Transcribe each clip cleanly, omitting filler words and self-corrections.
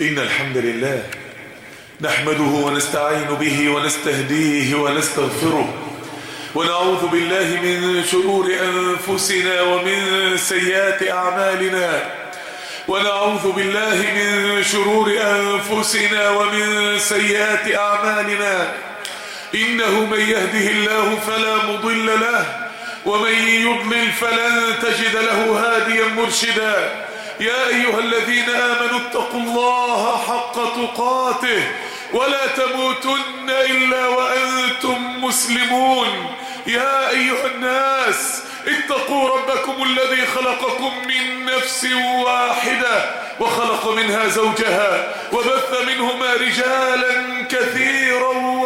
إن الحمد لله نحمده ونستعين به ونستهديه ونستغفره ونعوذ بالله من شرور أنفسنا ومن سيئات أعمالنا ونعوذ بالله من شرور أنفسنا ومن سيئات أعمالنا إنه من يهده الله فلا مضل له ومن يضلل فلن تجد له هاديا مرشدا. يا أيها الذين آمنوا اتقوا الله حق تقاته ولا تموتن إلا وأنتم مسلمون. يا أيها الناس اتقوا ربكم الذي خلقكم من نفس واحدة وخلق منها زوجها وبث منهما رجالا كثيرا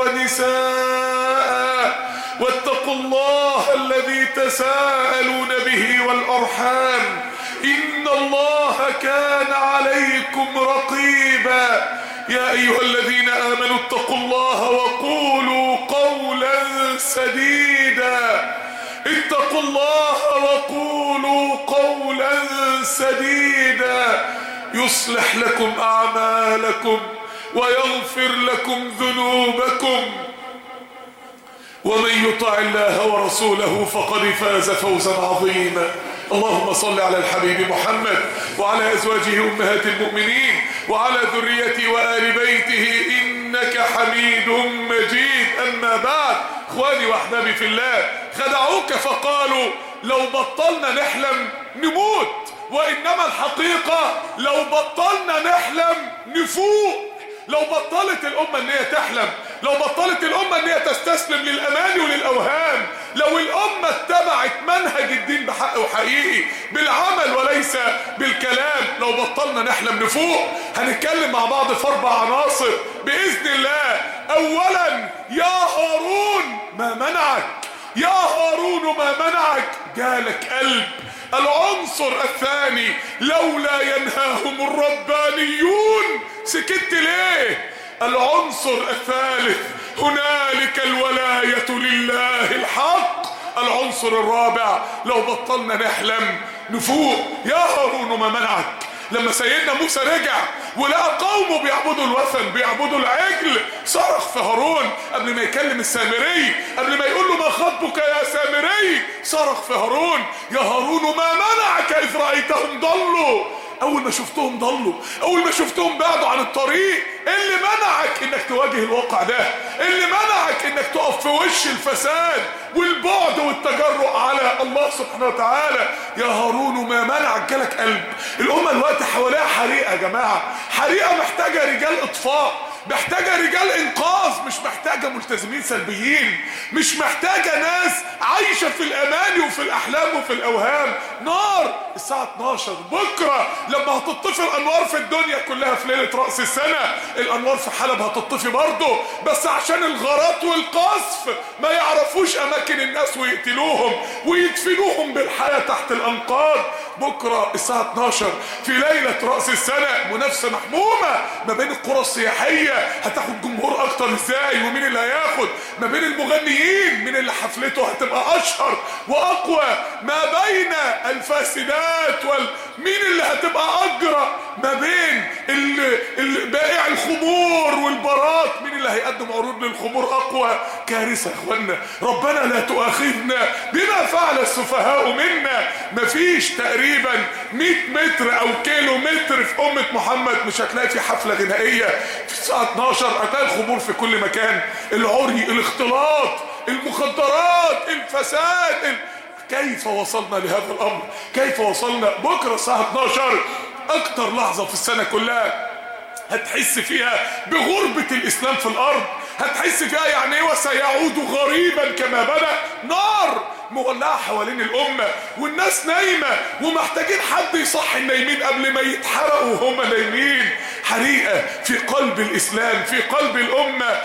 ونساء واتقوا الله الذي تساءلون به والأرحام إن الله كان عليكم رقيبا. يا أيها الذين آمنوا اتقوا الله وقولوا قولا سديدا. اتقوا الله وقولوا قولا سديدا يصلح لكم أعمالكم ويغفر لكم ذنوبكم ومن يطع الله ورسوله فقد فاز فوزا عظيما. اللهم صل على الحبيب محمد وعلى أزواجه أمهات المؤمنين وعلى ذريته وآل بيته إنك حميد مجيد. أما بعد، إخواني وأحبابي في الله، خدعوك فقالوا لو بطلنا نحلم نموت، وإنما الحقيقة لو بطلنا نحلم نفوق. لو بطلت الأمة ان هي تحلم، لو بطلت الأمة ان هي تستسلم للأماني وللأوهام، لو الأمة اتبعت منهج الدين بحق وحقيقي بالعمل وليس بالكلام، لو بطلنا نحلم نفوق. هنتكلم مع بعض في 4 عناصر بإذن الله. أولا، يا هارون ما منعك؟ يا هارون ما منعك؟ جالك قلب. العنصر الثاني، لولا ينهاهم الربانيون سكت ليه؟ العنصر الثالث، هنالك الولاية لله الحق. العنصر الرابع، لو بطلنا نحلم نفوق. يا هارون ما منعك؟ لما سيدنا موسى رجع ولقى قومه بيعبدوا الوثن، بيعبدوا العجل، صرخ في هارون قبل ما يكلم السامري، قبل ما يقول له ما خطبك يا سامري، صرخ في هارون: يا هارون ما منعك إذ رأيتهم ضلوا؟ أول ما شفتهم ضلوا، أول ما شفتهم بعدوا عن الطريق، اللي منعك إنك تواجه الواقع ده؟ اللي منعك إنك تقف في وش الفساد والبعد والتجرؤ على الله سبحانه وتعالى؟ يا هارون ما منعك؟ جالك قلب. الأمة الوقت حواليها حريقة يا جماعة، حريقة محتاجة رجال إطفاء، محتاجة رجال إنقاذ، مش محتاجة ملتزمين سلبيين، مش محتاجة ناس عايشة في الأماني وفي الأحلام وفي الأوهام. نار الساعة 12 بكرة لما هتطفي الأنوار في الدنيا كلها في ليلة رأس السنة، الأنوار في حلب هتطفي برضه، بس عشان الغارات والقصف ما يعرفوش أماكن الناس ويقتلوهم ويدفنوهم بالحياة تحت الأنقاض. بكرة الساعة 12 في ليلة رأس السنة، منافسة محمومة ما بين القرى السياحية، هتاخد جمهور أكتر إزاي ومين اللي هياخد، ما بين المغنيين مين اللي حفلته هتبقى أشهر وأقوى، ما بين الفاسدات مين اللي هتبقى أجرى، ما بين بائع الخمور والبارات مين اللي هيقدم عروض للخمور أقوى. كارثة يا إخوانا. ربنا لا تؤاخذنا بما فعل السفهاء منا. مفيش تقريبا 100 متر أو كيلو متر في أمة محمد مش هتلاقي في حفلة غنائية في الساعة 12 هتلاقي الخمور في كل مكان، العري، الاختلاط، المخدرات، الفساد. كيف وصلنا لهذا الأمر؟ كيف وصلنا؟ بكرة الساعة 12 أكتر لحظة في السنة كلها هتحس فيها بغربة الإسلام في الأرض، هتحس فيها يعني ايه وسيعود غريبا كما بدأ. نار مولعة حوالين الأمة والناس نايمة ومحتاجين حد يصحي النايمين قبل ما يتحرقوا وهم نايمين. حريقة في قلب الإسلام، في قلب الأمة.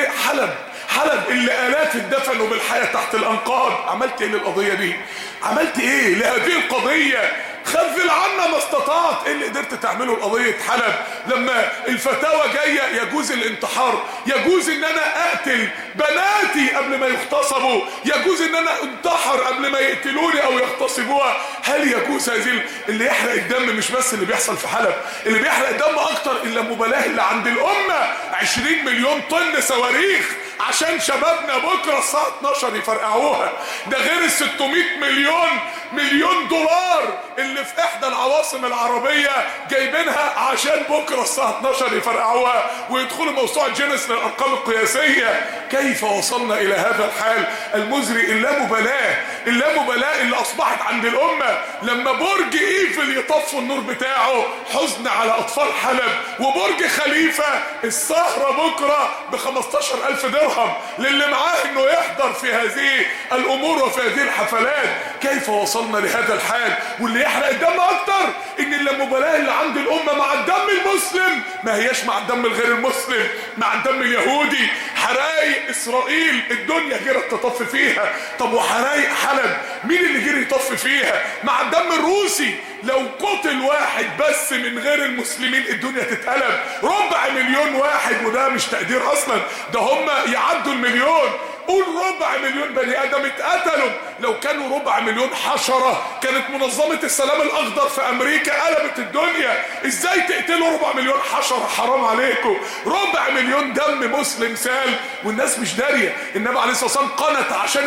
حلب اللي آلاف اتدفنوا بالحياة تحت الأنقاض. عملت ايه للقضية دي؟ عملت ايه لهذه القضية؟ خذل عنا ما استطعت. ايه اللي قدرت تعمله لقضية حلب؟ لما الفتاوى جاية يجوز الانتحار، يجوز ان انا اقتل بناتي قبل ما يغتصبوا، يجوز ان انا انتحر قبل ما يقتلوني او يغتصبوها. هل يجوز هذه اللي يحرق الدم؟ مش بس اللي بيحصل في حلب، اللي بيحرق الدم اكتر الا مبالاه اللي عند الامه. 20 مليون طن صواريخ عشان شبابنا بكره الساعه 12 يفرقعوها. ده غير ال 600 مليون دولار اللي في احدى العواصم العربيه جايبينها عشان بكره الساعه 12 يفرقعوها ويدخلوا موسوعه جينيس للارقام القياسيه. كيف وصلنا الى هذا الحال المزري؟ اللامبالاه اللي اصبحت عند الامه. لما برج ايفل يطفوا النور بتاعه حزن على اطفال حلب، وبرج خليفه السهره بكره ب15,000 درهم للي معاه انه يحضر في هذه الامور وفي هذه الحفلات. كيف وصلنا لهذا الحال؟ واللي يحرق الدم اكتر ان اللامبالاه اللي عند الامه مع الدم المسلم ما هياش مع الدم الغير المسلم، مع الدم اليهودي. حرايق اسرائيل الدنيا جرت تطفي فيها، طب وحرايق حلب مين اللي جري يطفي فيها؟ مع الدم الروسي. لو قتل واحد بس من غير المسلمين الدنيا تتقلب. 250,000 واحد، وده مش تقدير اصلا، ده هم يعدوا المليون. قول 250,000 بني ادم اتقتلوا. لو كانوا 250,000 حشرة كانت منظمة السلام الاخضر في امريكا قلبت الدنيا. ازاي تقتلوا 4,000,000 حشرة؟ حرام عليكم. 4,000,000 دم مسلم سال والناس مش دارية. النبي عليه الصلاة والسلام قنت عشان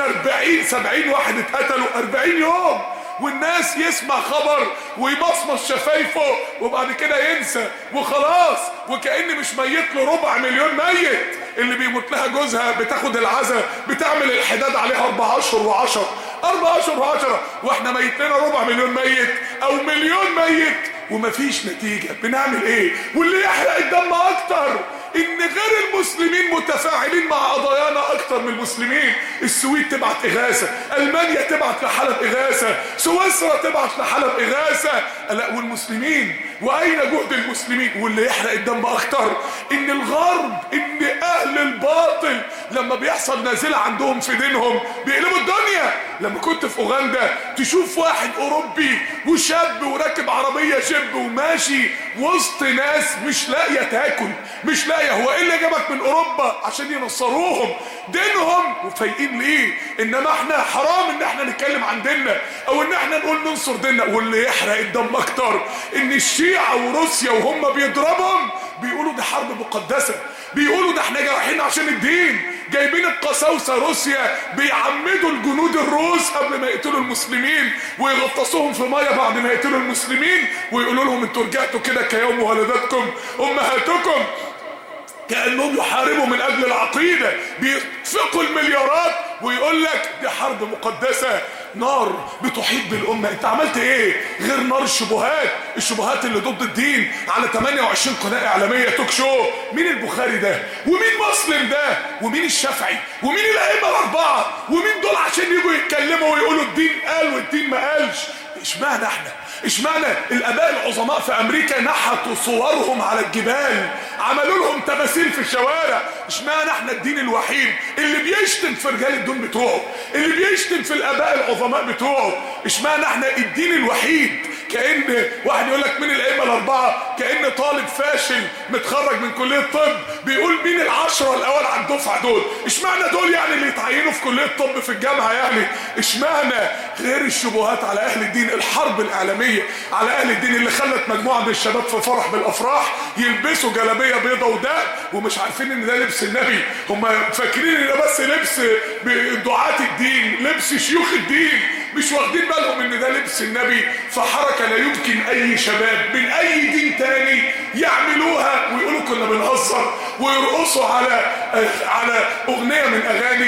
70 واحد اتقتلوا 40 يوم، والناس يسمع خبر ويمصمص شفايفه وبعد كده ينسى وخلاص، وكأن مش ميت له 4,000,000 ميت. اللي بيموت لها جوزها بتاخد العزاء بتعمل الحداد عليها 4 أشهر و10 4 أشهر و10، واحنا ميت لنا 4,000,000 ميت او 1,000,000 ميت ومفيش نتيجة. بنعمل ايه؟ واللي يحرق الدم اكتر ان غير المسلمين متفاعلين مع قضايانا اكتر من المسلمين. السويد تبعت اغاثة، المانيا تبعت لحلب اغاثة، سويسرا تبعت لحلب اغاثة. لا والمسلمين واين جهد المسلمين؟ واللي يحرق الدم اكتر ان الغرب، ان اهل الباطل لما بيحصل نازلة عندهم في دينهم بيقلبوا الدنيا. لما كنت في اوغندا تشوف واحد اوروبي وشاب وراكب عربية جيب وماشي وسط ناس مش لاقية تاكل، مش لاقية. هو ايه اللي جابك من اوروبا؟ عشان ينصروهم دينهم وفايقين ليه. انما احنا حرام ان احنا نتكلم عن ديننا او ان احنا نقول ننصر ديننا. واللي يحرق الدم اكتر ان الشيعة وروسيا وهم بيضربهم بيقولوا ده حرب مقدسة، بيقولوا ده احنا جايين عشان الدين. جايبين القساوسة روسيا بيعمدوا الجنود الروس قبل ما يقتلوا المسلمين ويغطسوهم في ميه بعد ما يقتلوا المسلمين ويقولوا لهم انتوا رجعتوا كده كيوم ولدتكم امهاتكم. كأنهم يحاربوا من اجل العقيدة، بينفقوا المليارات ويقول لك دي حرب مقدسة، نار بتحيط بالأمة. انت عملت ايه غير نار الشبهات اللي ضد الدين على 28 قناة اعلامية توك شو؟ مين البخاري ده؟ ومين مسلم ده؟ ومين الشافعي؟ ومين الائمة الاربعة؟ ومين دول عشان يجوا يتكلموا ويقولوا الدين قال والدين ما قالش؟ اشمعنى احنا؟ اشمعنى الاباء العظماء في امريكا نحتوا صورهم على الجبال، عملوا لهم تماثيل في الشوارع؟ اشمعنى احنا الدين الوحيد اللي بيشتم في رجال الدين بتوعه، اللي بيشتم في الاباء العظماء بتوعه؟ اشمعنى احنا الدين الوحيد؟ كأن واحد يقول لك مين الائمة الاربعة، كأن طالب فاشل متخرج من كلية طب بيقول مين العشرة الاول على الدفعة دول. اشمعنى دول يعني اللي يتعينوا في كلية طب في الجامعة يعني؟ اشمعنى؟ غير الشبهات على اهل الدين، الحرب الاعلامية على اهل الدين اللي خلت مجموعة من الشباب في فرح بالافراح يلبسوا جلابية بيضة وداء ومش عارفين ان ده لبس النبي. هم فاكرين ان ده بس لبس دعاة الدين، لبس شيوخ الدين، مش واخدين بالهم ان ده لبس النبي. فحركة لا يمكن اي شباب من اي دين تاني يعملوها ويقولوا كنا بنهزر ويرقصوا على اغنية من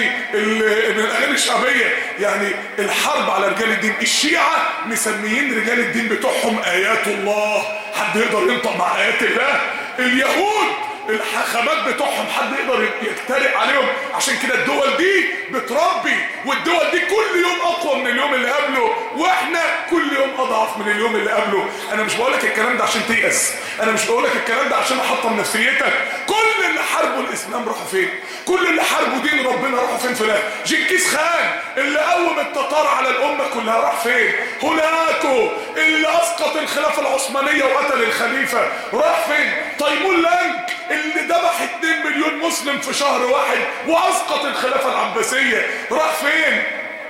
الاغاني الشعبية. يعني الحرب على رجال الدين. الشيعة مسميين رجال الدين بتوعهم ايات الله، حد يقدر ينطق مع ايات الله؟ اليهود الحاخامات بتوعهم حد يقدر يتريق عليهم؟ عشان كده الدول دي بتربي، والدول دي كل يوم اقوى من اليوم اللي قبله، واحنا كل يوم اضعف من اليوم اللي قبله. انا مش بقولك الكلام ده عشان تيأس، انا مش بقولك الكلام ده عشان احطم نفسيتك. كل اللي حاربوا الاسلام راحوا فين؟ كل اللي حاربوا دين ربنا راحوا فين؟ فلان جنكيز خان اللي قوم التتار على الامه كلها راح فين؟ هولاكو اللي اسقط الخلافه العثمانيه وقتل الخليفه راح فين؟ تيمور لانك اللي ذبح 2 مليون مسلم في شهر واحد واسقط الخلافه العباسيه راح فين؟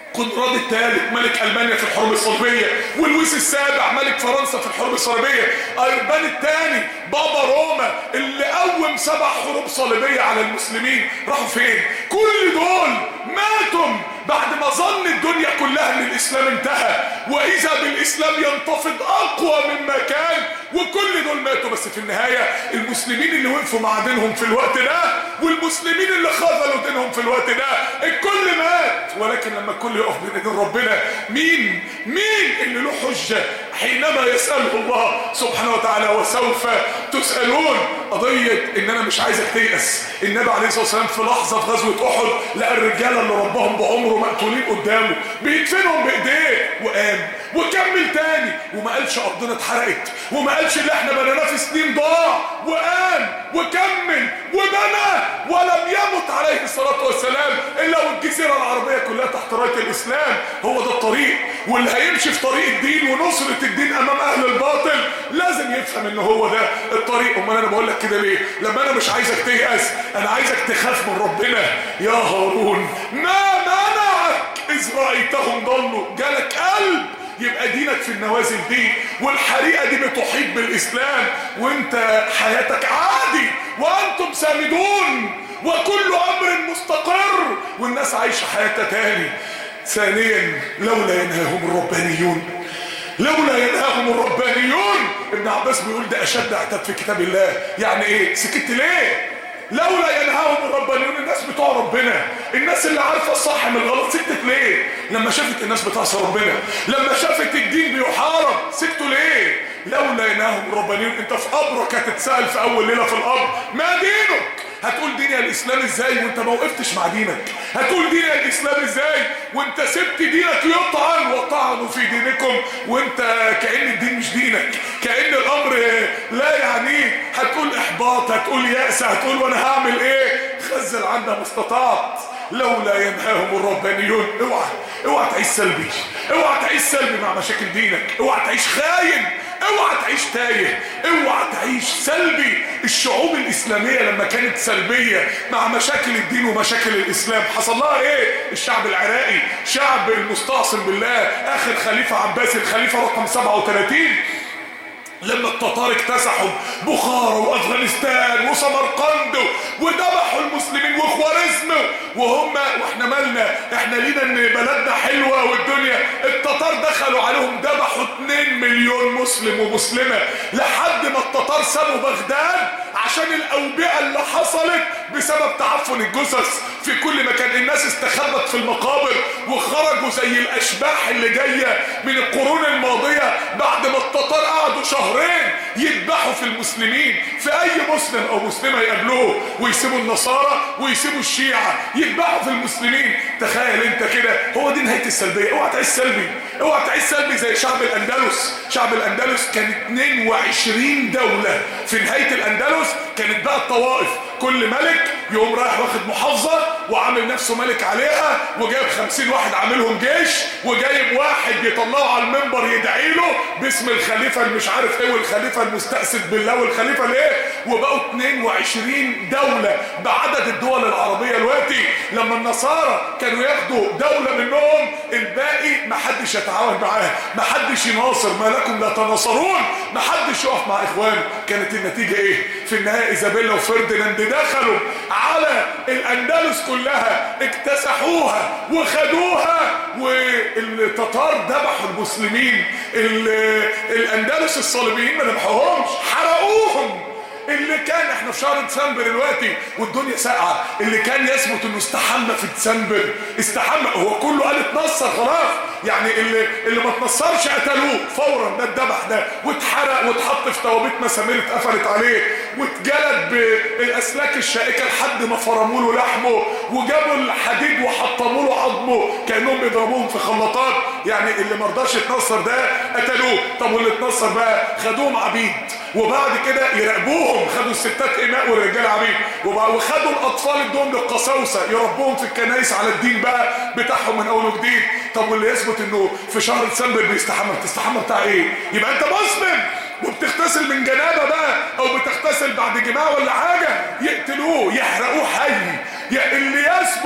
قنراد الثالث ملك ألمانيا في الحرب الصليبية، ولويس السابع ملك فرنسا في الحرب الصليبية، أيربان الثاني بابا روما اللي قوم 7 حروب صليبية على المسلمين، راحوا فين؟ كل دول ماتوا بعد ما ظن الدنيا كلها ان الاسلام انتهى، واذا بالاسلام ينتفض اقوى مما كان، وكل دول ماتوا. بس في النهاية المسلمين اللي وقفوا مع دينهم في الوقت ده والمسلمين اللي خذلوا دينهم في الوقت ده الكل مات. ولكن لما الكل يقف بين ايدين ربنا، مين اللي له حجة حينما يسأله الله سبحانه وتعالى وسوف تسألون؟ قضية ان انا مش عايزك تيأس. النبي عليه الصلاة والسلام في لحظة في غزوة احد لقى الرجالة اللي ربهم بعمره مقتولين قدامه بيدفنهم بايديه، وقام وكمل تاني، وما قالش ارضنا اتحرقت، وما قالش اللي احنا بنيناه في سنين ضاع، وقام وكمل وبنى ولم يمت عليه الصلاة والسلام الا والجزيرة العربية كلها تحت راية الاسلام. هو ده الطريق، واللي هيمشي في طريق الدين ونصرة الدين امام اهل الباطل لازم يفهم ان هو ده الطريق. امال انا بقول لك كده ليه؟ لما انا مش عايزك تيأس، انا عايزك تخاف من ربنا. يا هارون ما منعك اذ رأيتهم ضلوا؟ جالك قلب يبقى دينك في النوازل دي، والحريقة دي بتحيط بالإسلام، وانت حياتك عادي وانتم سامدون وكل أمر مستقر، والناس عايشة حياتها تاني. ثانيا لولا ينهاهم الربانيون، لولا ينهاهم الربانيون. ابن عباس بيقول ده أشد عتاب في كتاب الله. يعني ايه؟ سكت ليه؟ لولا ينهاهم الربانيون، الناس بتوع ربنا، الناس اللي عارفه الصح من الغلط، سكتت ليه؟ لما شافت الناس بتعصى ربنا، لما شافت الدين بيحارب، سكتوا ليه؟ لولا ينهاهم الربانيون. انت في قبرك هتتسأل في اول ليله في القبر ما دينك؟ هتقول ديني الاسلام ازاي وانت ما وقفتش مع دينك؟ هتقول ديني الاسلام ازاي وانت سبت دينك يطعن وطعنوا في دينكم، وانت كأن الدين مش دينك، كأن الامر لا يعنيك. هتقول احباط، هتقول يأس، هتقول وانا هعمل ايه؟ خزل عنا ما استطعت. لولا ينهاهم الربانيون. اوعى تعيش سلبي، اوعى تعيش سلبي مع مشاكل دينك، اوعى تعيش خاين، اوعى تعيش تايه، اوعى تعيش سلبي. الشعوب الاسلامية لما كانت سلبية مع مشاكل الدين ومشاكل الاسلام حصل لها ايه؟ الشعب العراقي، شعب المستعصم بالله، اخر خليفة عباسي الخليفة رقم 37، لما التتار اكتسحوا بخارى وافغانستان وسمرقند وذبحوا المسلمين وخوارزم، واحنا مالنا؟ احنا لينا ان بلدنا حلوه والدنيا. التتار دخلوا عليهم ذبحوا 2 مليون مسلم ومسلمه، لحد ما التتار سابوا بغداد عشان الاوبئه اللي حصلت بسبب تعفن الجثث في كل مكان. الناس استخبت في المقابر وخرجوا زي الاشباح اللي جايه من القرون الماضيه بعد ما التتار قعدوا شهرين يذبحوا في المسلمين، في اي مسلم او مسلمه يقابلوه، ويسيبوا النصارى ويسيبوا الشيعه يذبحوا في المسلمين. تخيل انت كده، هو دي نهايه السلبيه. اوعى تعيش سلبي، اوعى تعيش سلبي زي شعب الاندلس. شعب الاندلس كان 22 دوله في نهايه الاندلس، كانت بقى الطوائف، كل ملك يقوم رايح واخد محافظة وعامل نفسه ملك عليها، وجايب 50 واحد عاملهم جيش، وجايب واحد يطلعه على المنبر يدعي له باسم الخليفة المش عارف ايه والخليفة المستأسد بالله والخليفة الايه، وبقوا 22 دولة بعدد الدول العربية دلوقتي. لما النصارى كانوا ياخدوا دولة منهم الباقي محدش يتعاون معاه، محدش يناصر، ما لكم لا تناصرون، محدش يقف مع اخوانه. كانت النتيجة ايه؟ في النهاية ايزابيلا وفرديناند دخلوا على الاندلس كلها، اكتسحوها وخدوها، والتتار ذبحوا المسلمين. الاندلس الصليبيين ما ذبحوهمش، حرقوهم. اللي كان احنا في شهر ديسمبر دلوقتي والدنيا ساقعه، اللي كان يثبت انه استحمى في ديسمبر استحمى، هو كله قال اتنصر خلاص، يعني اللي ما اتنصرش قتلوه فورا، ده الذبح ده، واتحرق واتحط في توابيت مسامير اتقفلت عليه، واتجلد بالاسلاك الشائكه لحد ما فرموا له لحمه، وجابوا الحديد وحطموا له عظمه كانهم بيضربوهم في خلاطات. يعني اللي ما رضاش يتنصر ده قتلوه. طب واللي اتنصر بقى خدوهم عبيد، وبعد كده يراقبوهم، خدوا الستات إماء والرجال عبيد، وخدوا الأطفال ادوهم للقساوسة يربوهم في الكنائس على الدين بقى بتاعهم من أول وجديد. طب واللي يثبت إنه في شهر ديسمبر بيستحمى، بتستحمى بتاع إيه؟ يبقى أنت مسلم وبتغتسل من جنابة بقى، أو بتغتسل بعد جماع ولا حاجة، يقتلوه يحرقوه حي. اللي يثبت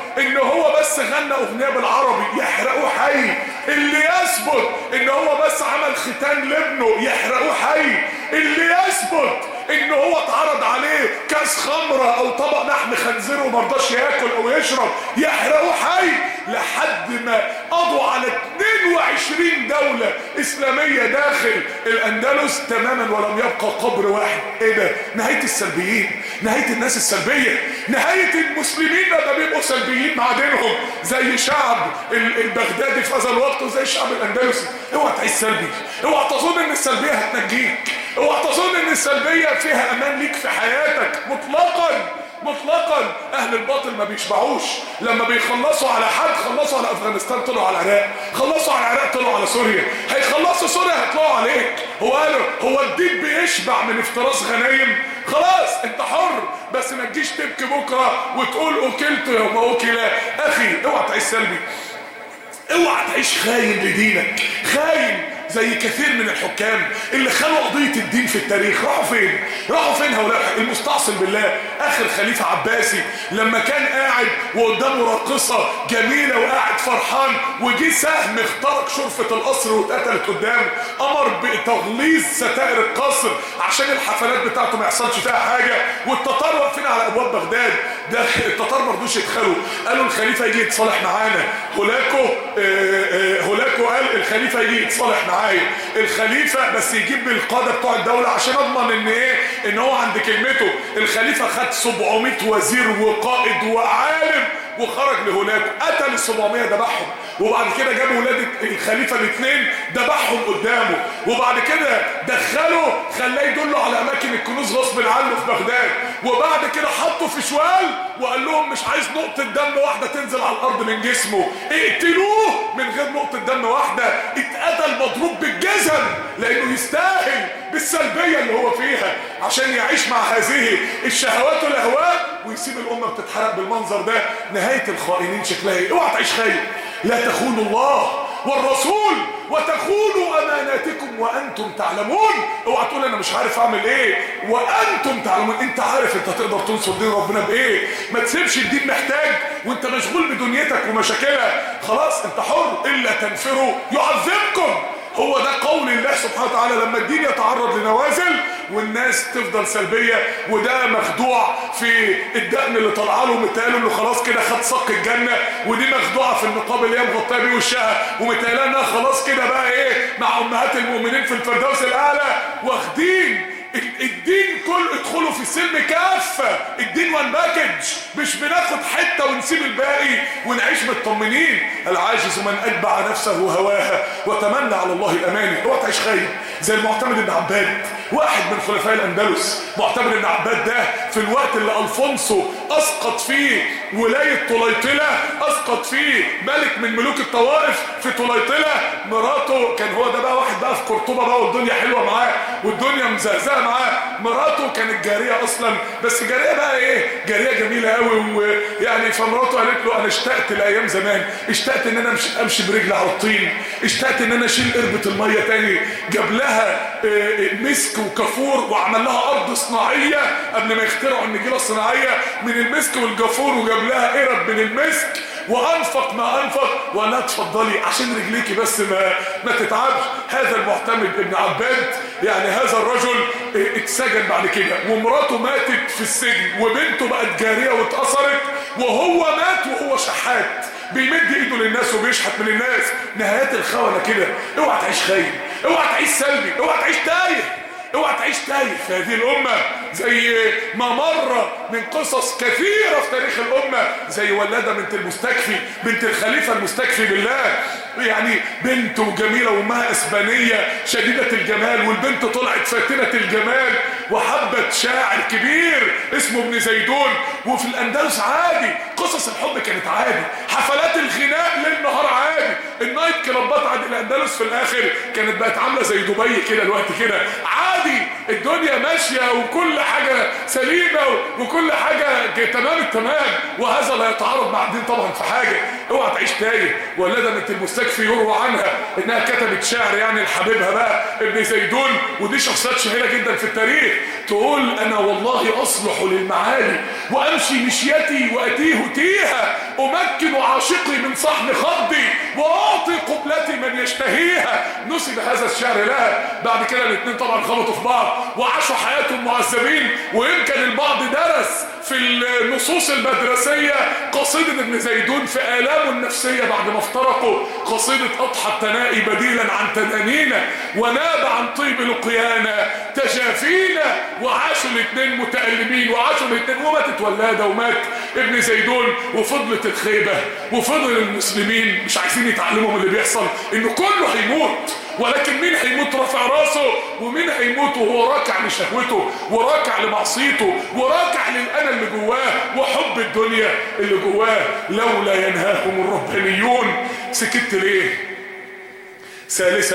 ان هو بس غنى اغنيه بالعربي يحرقوه حي. اللي يثبت ان هو بس عمل ختان لابنه يحرقوه حي. اللي يثبت ان هو اتعرض عليه كاس خمره او طبق لحم خنزير ومرضاش ياكل او يشرب يحرقوه حي. لحد ما قضوا على 22 دولة اسلامية داخل الاندلس تماما ولم يبقى قبر واحد. ايه ده؟ نهاية السلبيين، نهاية الناس السلبية، نهاية المسلمين لما بيبقوا سلبيين مع دينهم زي شعب البغدادي في هذا الوقت وزي الشعب الاندلسي. اوعى تعيش سلبي، اوعى تظن ان السلبية هتنجيك، اوعى تظن ان السلبية فيها امان ليك في حياتك مطلقا مطلقا. اهل الباطل ما بيشبعوش، لما بيخلصوا على حد خلصوا على افغانستان طلعوا على العراق، خلصوا على العراق طلعوا على سوريا، هيخلصوا سوريا هيطلعوا عليك. هو الدين بيشبع من افتراس غنايم؟ خلاص انت حر، بس ما تجيش تبكي بكره وتقول اكلت يوم اكل. اخي اوعى تعيش سلبي، اوعى تعيش خاين لدينك، خاين زي كثير من الحكام اللي خلوا قضية الدين في التاريخ. راحوا فين؟ راحوا فين هؤلاء؟ المستعصم بالله اخر خليفة عباسي لما كان قاعد وقدامه راقصة جميلة وقاعد فرحان وجي سهم اخترق شرفة القصر واتقتلت قدامه، امر بتغليظ ستائر القصر عشان الحفلات بتاعته ما يحصلش فيها حاجة. والتتار واقفين على ابواب بغداد، ده التتار ما رضوش يدخلوا، قالوا الخليفة يجي يتصالح معانا. هولاكو قال الخليفة يجي يتصالح معانا، الخليفة بس يجيب القادة بتوع الدولة عشان اضمن ان ايه، ان هو عند كلمته. الخليفة خد 700 وزير وقائد وعالم وخرج لهولاكو، قتل ال 700 ذبحهم، وبعد كده جابوا ولاد الخليفة الاثنين ذبحهم قدامه، وبعد كده دخله خلاه يدله على اماكن الكنوز غصب عنه في بغداد، وبعد كده حطه في شوال وقال لهم مش عايز نقطة دم واحدة تنزل على الارض من جسمه، اقتلوه من غير نقطة دم واحدة. اتقتل مضروب بالجزم لانه يستاهل بالسلبية اللي هو فيها عشان يعيش مع هذه الشهوات والاهواء ويسيب الامة بتتحرق بالمنظر ده. نهاية الخائنين شكلها ايه؟ اوعى تعيش خاين. لا تخونوا الله والرسول وتخونوا اماناتكم وانتم تعلمون. اوعى تقول انا مش عارف اعمل ايه وانتم تعلمون. انت عارف انت تقدر تنصر دين ربنا بايه. ما تسيبش الدين محتاج وانت مشغول بدنيتك ومشاكلها. خلاص انت حر. الا تنفروا يعذبكم. هو ده قول الله سبحانه وتعالى لما الدين يتعرض لنوازل والناس تفضل سلبية، وده مخدوع في الدقن اللي طلع له متقاله انه خلاص كده خد صك الجنة، ودي مخدوعة في النقاب اللي هي مغطية بيه وشها ومتقاله انها خلاص كده بقى ايه مع امهات المؤمنين في الفردوس الاعلى. واخدين الدين كله ادخلوا في السلم كافة، الدين وان باكج، مش بناخد حتة ونسيب الباقي ونعيش مطمنين. العاجز من اتبع نفسه هواها وتمنى على الله الاماني. اوعى تعيش خاين زي المعتمد بن عباد، واحد من خلفاء الاندلس. معتمد بن عباد ده في الوقت اللي الفونسو اسقط فيه ولاية طليطلة، اسقط فيه ملك من ملوك الطوائف في طليطلة، مراته كان هو ده بقى واحد بقى في قرطبة بقى والدنيا حلوة معاه والدنيا مزهزهة معاه. مراته كانت جارية اصلا، بس جارية بقى ايه، جارية جميلة قوي، ويعني فمراته قالت له انا اشتقت لايام زمان، اشتقت ان انا امشي برجلي على الطين، اشتقت ان انا اشيل قربة المية تاني. جاب لها مسك وكافور وعمل لها ارض صناعية قبل ما يخترعوا النجيلة الصناعية من المسك والجافور، وجاب لها قرب من المسك وانفق ما انفق ولا تفضلي عشان رجليكي بس ما تتعبش. هذا المعتمد ابن عباد يعني هذا الرجل اتسجن بعد كده، ومراته ماتت في السجن، وبنته بقت جارية واتأثرت، وهو مات وهو شحات بيمد ايده للناس وبيشحت من الناس. نهايات الخونة كده. اوعى تعيش خاين، اوعى تعيش سلبي، اوعى تعيش تايه، اوعى تعيش تايه في هذه الامة زي ما مر من قصص كثيرة في تاريخ الامة، زي ولادة بنت المستكفي، بنت الخليفة المستكفي بالله، يعني بنت جميلة وامها اسبانية شديدة الجمال، والبنت طلعت فاتنة الجمال وحبت شاعر كبير اسمه ابن زيدون. وفي الاندلس عادي قصص الحب كانت عادي، حفلات الغناء ليل نهار عادي، النايت كلابات عند الاندلس في الاخر كانت بقت عامله زي دبي كده الوقت كده عادي، الدنيا ماشيه وكل حاجه سليمه وكل حاجه تمام التمام، وهذا لا يتعارض مع الدين طبعا في حاجه. اوعى تعيش تايه. ولادة بنت المستكفي يروى عنها انها كتبت شعر يعني لحبيبها بقى ابن زيدون، ودي شخصيات شهيره جدا في التاريخ، تقول انا والله اصلح للمعالي وامشي مشيتي واتيه تيها امكن عاشقي من صحن خدي واعطي قبلتي من يشتهيها. نسب هذا الشعر لها. بعد كده الاثنين طبعا خبطوا في بعض وعاشوا حياتهم معذبين. ويمكن البعض درس في النصوص المدرسية قصيدة ابن زيدون في آلامه النفسية بعد ما افترقوا، قصيدة أضحى التنائي بديلا عن تدانينا وناب عن طيب لقيانا تجافينا. وعاشوا الاثنين متألمين وعاشوا الاثنين، وماتت ولادة ومات ابن زيدون وفضلت الخيبة وفضل المسلمين مش عايزين يتعلموا من اللي بيحصل انه كله هيموت، ولكن مين هيموت رافع راسه ومين هيموت وهو راكع لشهوته وراكع لمعصيته وراكع للأنا اللي جواه وحب الدنيا اللي جواه. لولا ينهاهم الربانيون. سكت ليه؟ ثالثا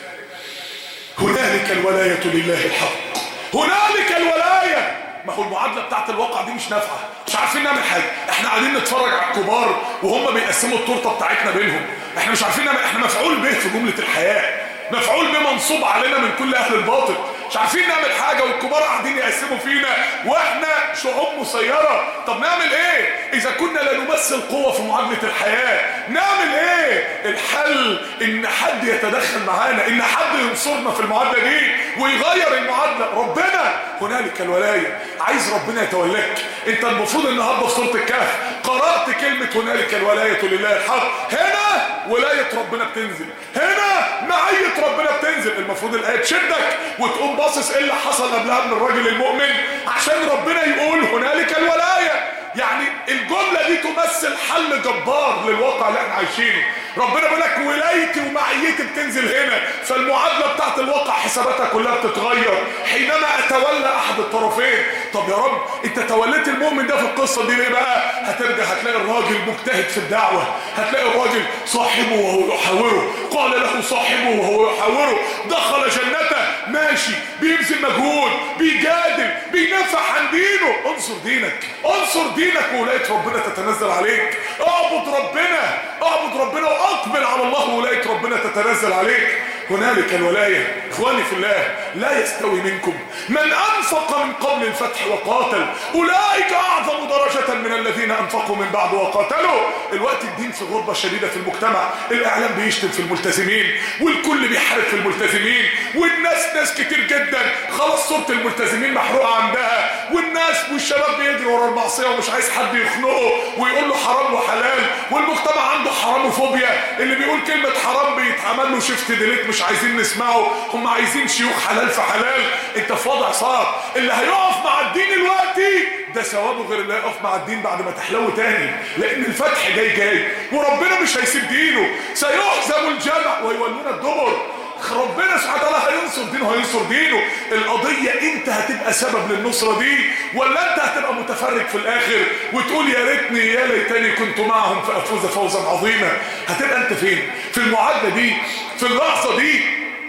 هنالك الولاية لله الحق. هنالك الولاية. ما هو المعادلة بتاعت الواقع دي مش نافعة، مش عارفين نعمل حاجة. احنا قاعدين نتفرج على الكبار وهم بيقسموا التورته بتاعتنا بينهم. احنا مش عارفين نعمل. احنا مفعول به في جملة الحياة، مفعول به منصوب علينا من كل اهل الباطل. مش عارفين نعمل حاجة والكبار قاعدين يقسموا فينا واحنا شعوب مسيرة. طب نعمل ايه اذا كنا لا نمثل قوة في معادلة الحياة؟ نعمل ايه؟ الحل ان حد يتدخل معانا، ان حد ينصرنا في المعادلة دي ويغير المعادلة. ربنا. هنالك الولاية. عايز ربنا يتولاك. انت المفروض النهارده في سورة الكهف قرأت كلمة هنالك الولاية لله الحق. هنا ولاية ربنا بتنزل، هنا معية ربنا بتنزل. المفروض الآية تشدك وتقوم باصص ايه اللي حصل قبلها من الراجل المؤمن عشان ربنا يقول هنالك الولاية. يعني الجملة دي تمثل حل جبار للواقع اللي احنا عايشينه. ربنا بيقول لك ولايتي ومعيتي بتنزل هنا، فالمعادلة بتاعت الواقع حساباتها كلها بتتغير حينما اتولى احد الطرفين. طب يا رب انت توليت المؤمن ده في القصة دي ليه بقى؟ هترجع هتلاقي الراجل مجتهد في الدعوة، هتلاقي الراجل صاحبه وهو يحاوره، قال له صاحبه وهو يحاوره دخل جنته، ماشي بيبذل مجهود بيجادل بينفع عن دينه. انصر دينك، انصر دينك وولاية ربنا تتنزل عليك. اعبد ربنا، اعبد ربنا واقبل على الله وولاية ربنا تتنزل عليك. هنالك الولاية. اخواني في الله، لا يستوي منكم من انفق من قبل الفتح وقاتل اولئك اعظم درجة من الذين انفقوا من بعد وقاتلوا. الوقت الدين في غربة شديدة في المجتمع، الاعلام بيشتم في الملتزمين والكل بيحارب في الملتزمين، والناس ناس كتير جدا خلاص صورة الملتزمين محروقة عندها، والناس والشباب بيجري ورا المعصية ومش عايز حد يخنقه ويقول له حرام وحلال، والمجتمع عنده حراموفوبيا، اللي بيقول كلمة حرام بيتعمل له شيفت ديليت مش عايزين نسمعه، هم عايزين شيوخ حلال في حلال. انت في وضع صعب. اللي هيقف مع الدين دلوقتي ده ثوابه غير اللي هيقف مع الدين بعد ما تحلو تاني، لان الفتح جاي وربنا مش هيسيب دينه. سيهزم الجمع ويولون الدبر. ربنا سبحانه وتعالى هينصر دينه، هينصر دينه. القضية انت هتبقى سبب للنصرة دي ولا انت هتبقى متفرج في الاخر وتقول يا ريتني يا ليتني كنت معهم فافوز فوزا عظيما؟ هتبقى انت فين في المعادلة دي في اللحظة دي؟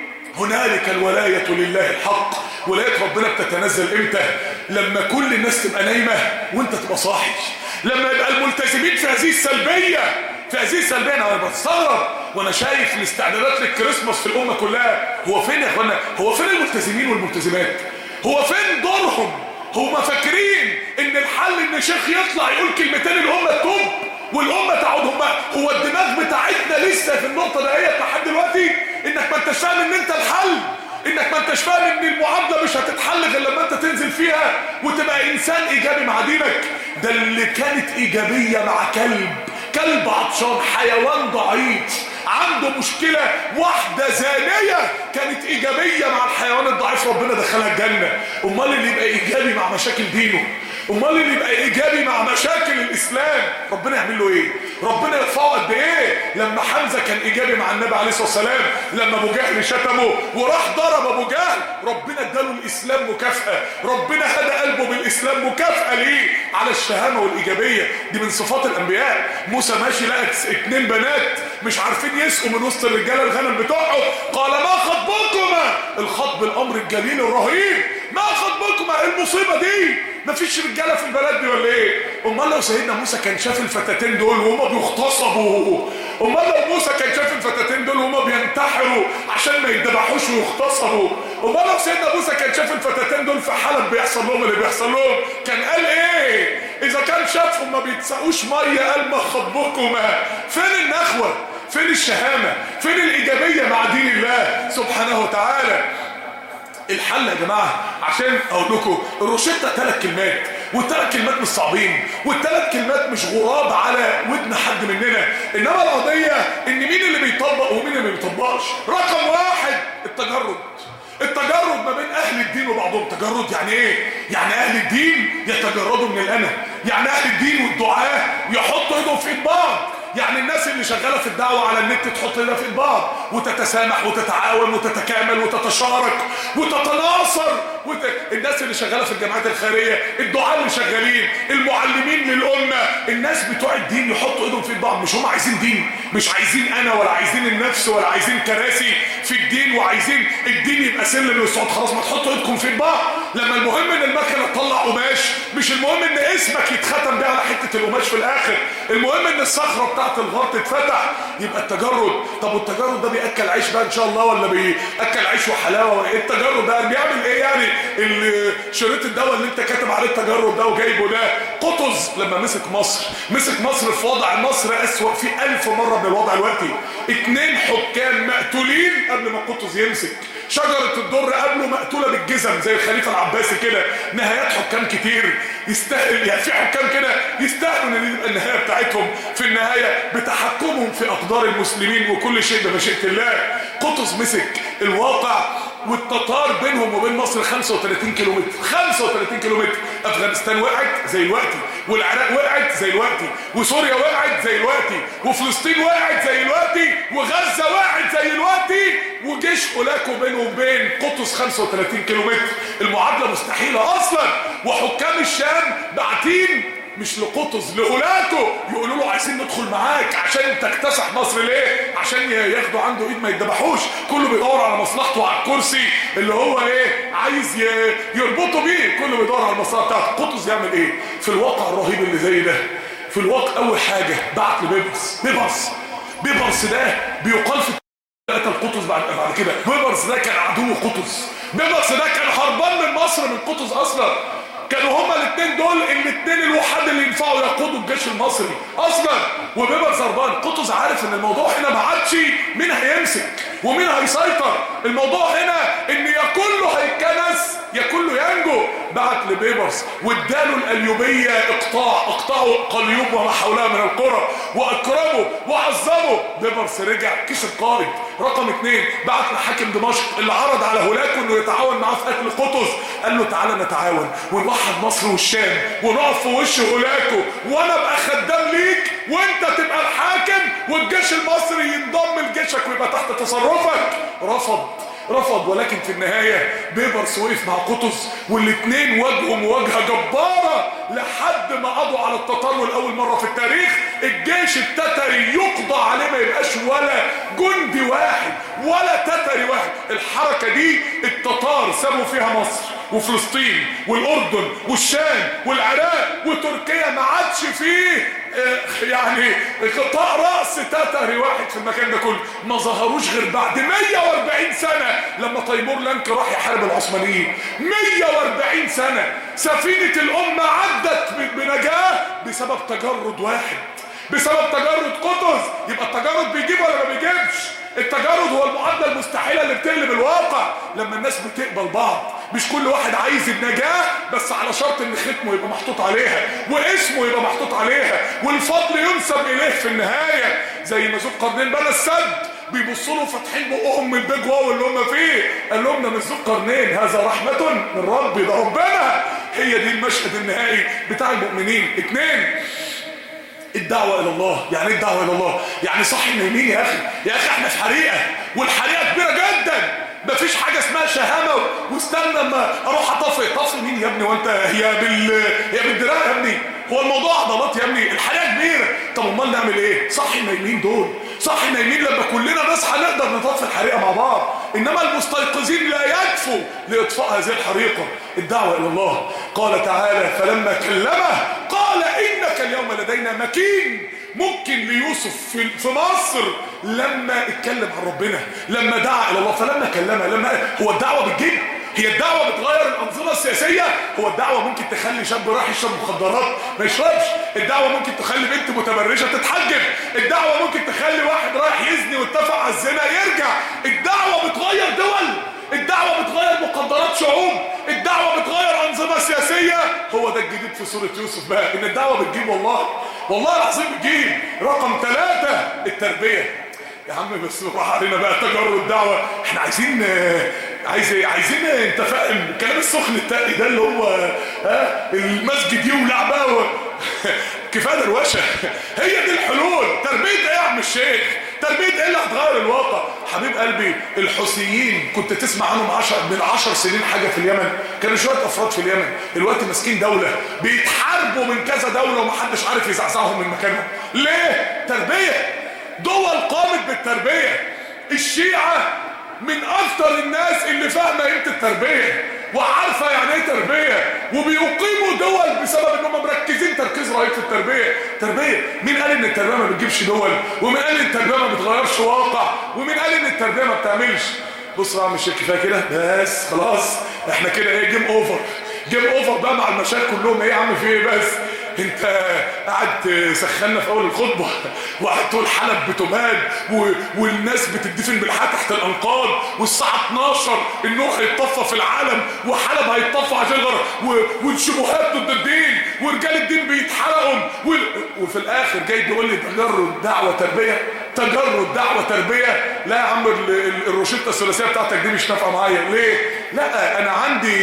هنالك الولاية لله الحق. ولاية ربنا بتتنزل امتى؟ لما كل الناس تبقى نايمة وانت تبقى صاحي، لما يبقى الملتزمين في هذه السلبية، في هذه السلبية. انا بستغرب وانا شايف الاستعدادات للكريسماس في الامة كلها. هو فين يا اخوانا؟ هو فين الملتزمين والملتزمات؟ هو فين دورهم؟ هم فاكرين ان الحل ان شيخ يطلع يقول كلمتين الامة تتوب والامة تعود. هو الدماغ بتاعتنا لسه في النقطة دهيت لحد دلوقتي، انك ما انتش فاهم ان انت الحل، انك ما انتش فاهم ان المعادلة مش هتتحل غير لما انت تنزل فيها وتبقى انسان ايجابي مع دينك. ده اللي كانت ايجابية مع كلب عطشان، حيوان ضعيف عنده مشكلة، واحدة زانية كانت ايجابية مع الحيوان الضعيف ربنا دخلها الجنة. امال اللي يبقى ايجابي مع مشاكل دينه، امال اللي يبقى ايجابي مع مشاكل الاسلام ربنا يعمل له ايه؟ ربنا يرفعه قد ايه؟ لما حمزة كان ايجابي مع النبي عليه الصلاة والسلام، لما ابو جهل شتمه وراح ضرب ابو جهل ربنا اداله الاسلام مكافأة، ربنا هدى قلبه بالاسلام مكافأة ليه؟ على الشهامة والايجابية. دي من صفات الانبياء. موسى ماشي لقى 2 بنات مش عارفين يسقوا من وسط الرجاله الغنم بتوعهم، قال ما خطبكما؟ الخطب الامر الجليل الرهيب. ما خطبكما؟ المصيبه دي مفيش رجاله في البلد دي ولا ايه؟ امال لو سيدنا موسى كان شاف الفتاتين دول وهما بيغتصبوا، امال لو موسى كان شاف الفتاتين دول وهما بينتحروا عشان ما يتذبحوش ويغتصبوا، امال لو سيدنا موسى كان شاف الفتاتين دول في حلب بيحصل لهم اللي بيحصل لهم، كان قال ايه؟ اذا كان شافهم ما بيتسقوش ميه قال ما خطبكما؟ فين النخوه؟ فين الشهامه؟ فين الايجابيه مع دين الله سبحانه وتعالى؟ الحل يا جماعه عشان اقول لكم الروشته 3 كلمات، والثلاث كلمات مش صعبين، والثلاث كلمات مش غراب على ودن حد مننا، انما القضيه ان مين اللي بيطبق ومين اللي ما بيطبقش. رقم 1 التجرد. التجرد ما بين اهل الدين وبعضهم. تجرد يعني ايه؟ يعني اهل الدين يتجردوا من الانا، يعني اهل الدين والدعاه يحطوا ايدهم في ايد بعض، يعني الناس اللي شغاله في الدعوه على النت تحط ايدها في ايد بعض وتتسامح وتتعاون وتتكامل وتتشارك وتتناصر. الناس اللي شغاله في الجامعات الخيريه، الدعاة اللي شغالين، المعلمين للامه، الناس بتوع الدين يحطوا ايدهم في ايد بعض. مش هم عايزين دين، مش عايزين انا ولا عايزين النفس ولا عايزين كراسي في الدين وعايزين الدين يبقى سلم للصعود. خلاص ما تحطوا ايدكم في ايد بعض. لما المهم ان المكنه تطلع قماش، مش المهم ان اسمك يتختم بيه على حته القماش في الاخر، المهم ان الصخره بتاعت الغار تتفتح. يبقى التجرد. طب والتجرد ده بياكل عيش بقى ان شاء الله ولا بياكل عيش وحلاوه؟ ايه التجرد ده بيعمل ايه يعني؟ شريط الدواء اللي انت كاتب عليه التجرد ده وجايبه ده. قطز لما مسك مصر في وضع مصر اسوأ في 1000 مره من الوضع دلوقتي. 2 حكام مقتولين قبل ما قطز يمسك. شجرة الدر قبله مقتولة بالجزم زي الخليفة العباسي كده. نهايات حكام كتير يستاهل، يعني في حكام كده يستاهلوا ان يبقى النهاية بتاعتهم في النهاية بتحكمهم في اقدار المسلمين وكل شيء بمشيئة الله. قطز مسك الواقع والتتار بينهم وبين مصر 35 كيلومتر. 35 كيلومتر. افغانستان وقعت زي الوقت، والعراق وقعت زي الوقت، وسوريا وقعت زي الوقت، وفلسطين وقعت زي الوقت، وغزة وقعت زي الوقت، وجيش هولاكو بينه وبين قطز 35 كيلومتر. المعادلة مستحيلة اصلا. وحكام الشام باعتين مش لقطز، لهولاكو، يقولوا له عايزين ندخل معاك عشان تكتسح مصر. ليه؟ عشان ياخدوا عنده ايد ما يتذبحوش. كله بيدور على مصلحته وعلى الكرسي اللي هو ايه عايز يربطه بيه. كله بيدور على المصلحه بتاعته. قطز يعمل ايه في الواقع الرهيب اللي زي ده؟ في الواقع اول حاجه بعت بيبرس ده بيقال في قتل قطز بعد كده. بيبرس ده كان عدو قطز. بيبرس ده كان هربان من مصر من قطز اصلا. كانوا هما الاثنين دول الاثنين الوحيد اللي ينفعوا يقودوا الجيش المصري اصلا. وبيبرس هربان. قطز عارف ان الموضوع هنا ما عادش مين هيمسك ومين هيسيطر. الموضوع هنا ان يا كله هيتكنس يا كله ينجو. بعت لبيبرس واداله الأليوبية اقطعوا قليوب وما حولها من القرى واكرموا وعظموا. بيبرس رجع كسب قائد. رقم 2 بعت لحاكم دمشق اللي عرض على هولاكو انه يتعاون معاه في قتل قطز. قال له تعالى نتعاون ونوحد مصر والشام ونقف في وش هولاكو، وانا ابقى خدام ليك وانت تبقى الحاكم والجيش المصري ينضم لجيشك ويبقى تحت تصرفك. رفض. ولكن في النهاية بيبرس وقف مع قطز والاثنين واجهوا مواجهة جبارة لحد ما قضوا على التتار. والأول مرة في التاريخ الجيش التتري يقضى عليه، ما يبقاش ولا جندي واحد ولا تتري واحد. الحركة دي التتار سابوا فيها مصر وفلسطين والأردن والشام والعراق وتركيا. ما عادش فيه يعني قطاع رأس تتري واحد في المكان ده كله. ما ظهروش غير بعد 140 سنة لما تيمور لانك راح يحارب العثمانيين. 140 سنة سفينة الأمة عدت بنجاة بسبب تجرد واحد، بسبب تجرد قطز. يبقى التجرد بيجيب ولا ما بيجيبش؟ التجرد هو المعادلة المستحيلة اللي بتقلب الواقع لما الناس بتقبل بعض. مش كل واحد عايز النجاة بس على شرط ان ختمه يبقى محطوط عليها واسمه يبقى محطوط عليها والفضل ينسب اليه في النهاية. زي ما ذو القرنين بنى السد بيبصوا له فاتحين بقهم من البيج واو اللي هم فيه. قال لهم ده مش ذو القرنين، هذا رحمة من ربي، ده ربنا. هي دي المشهد النهائي بتاع المؤمنين. 2 الدعوة إلى الله. يعني ايه الدعوة إلى الله؟ يعني صح نايمين يا أخي احنا في حريقة والحريقة كبيرة جدا. مفيش حاجة اسمها شهامة واستنى اما اروح اطفي مين يا ابني؟ وانت هي بالدراع يا ابني؟ هو الموضوع عضلات يا ابني؟ الحريقة كبيرة. طب امال نعمل ايه؟ صحي نايمين دول، صحي نايمين لما كلنا نصحى نقدر نطفي الحريقة مع بعض. انما المستيقظين لا يكفوا لاطفاء هذه الحريقة. الدعوة الى الله. قال تعالى فلما كلمه قال انك اليوم لدينا مكين. ممكن ليوسف في مصر لما اتكلم عن ربنا، لما دعا الى الله. فلما كلمه، لما هو الدعوه بتجيب هي الدعوة بتغير الأنظمة السياسية؟ هو الدعوة ممكن تخلي شاب راح يشرب مخدرات ما يشربش، الدعوة ممكن تخلي بنت متبرجة تتحجب، الدعوة ممكن تخلي واحد رايح يزني واتفق على الزنا يرجع. الدعوة بتغير دول، الدعوة بتغير مقدرات شعوب، الدعوة بتغير أنظمة سياسية. هو ده الجديد في سورة يوسف بقى، إن الدعوة بتجيب، والله العظيم بتجيب. رقم 3 التربية. يا عم بس راح علينا بقى تجرد دعوة، احنا عايزين انت فاهم الكلام السخن التقي ده اللي هو المسجد يولع بقى كفايه دروشه. هي دي الحلول. تربيه ايه يا عم الشيخ؟ تربيه ايه اللي هتغير الواقع؟ حبيب قلبي الحوثيين كنت تسمع عنهم من 10 سنين حاجه في اليمن، كانوا شويه افراد في اليمن، دلوقتي ماسكين دوله بيتحاربوا من كذا دوله ومحدش عارف يزعزعهم من مكانهم. ليه؟ تربيه. دول قامت بالتربيه. الشيعه من اكتر الناس اللي فاهمه قيمه التربيه وعارفه يعني ايه تربيه، وبيقيموا دول بسبب انهم مركزين تركيز رهيب في التربيه. تربيه. مين قال ان التربيه ما بتجيبش دول؟ ومين قال ان التربيه ما بتغيرش واقع؟ ومين قال ان التربيه ما بتعملش؟ بص يا عم الشيخ كفايه كده بس خلاص، احنا كده ايه، جيم اوفر بقى مع المشايخ كلهم. ايه يا عم في ايه بس؟ انت قاعد تسخنا في اول الخطبه وقاعد تقول حلب بتباد والناس بتدفن بالحياه تحت الانقاض، والساعه 12 النور هيتطفى في العالم وحلب هيتطفى عشان غير والشبهات ضد الدين ورجال الدين بيتحرقوا وفي الاخر جاي بيقول لي تجرد دعوه تربيه. تجرد دعوه تربيه؟ لا يا عم الروشته الثلاثيه بتاعتك دي مش نافعه معايا. ليه؟ لا انا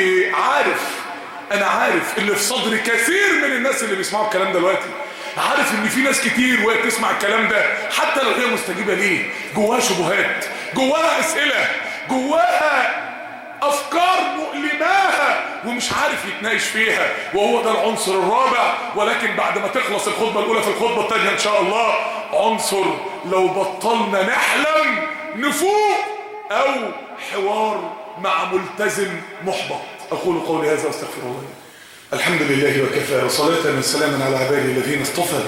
عارف اللي في صدر كثير من الناس اللي بيسمعوا الكلام ده دلوقتي، عارف ان في ناس كتير وهي بتسمع الكلام ده حتى لو هي مستجيبه ليه جواها شبهات، جواها اسئله، جواها افكار مؤلماها ومش عارف يتناقش فيها، وهو ده العنصر الرابع. ولكن بعد ما تخلص الخطبه الاولى في الخطبه الثانيه ان شاء الله عنصر لو بطلنا نحلم نفوق، او حوار مع ملتزم محبط. أقول قولي هذا واستغفر الله. الحمد لله وكفى، وصلاة وسلاما على عباده الذين اصطفى.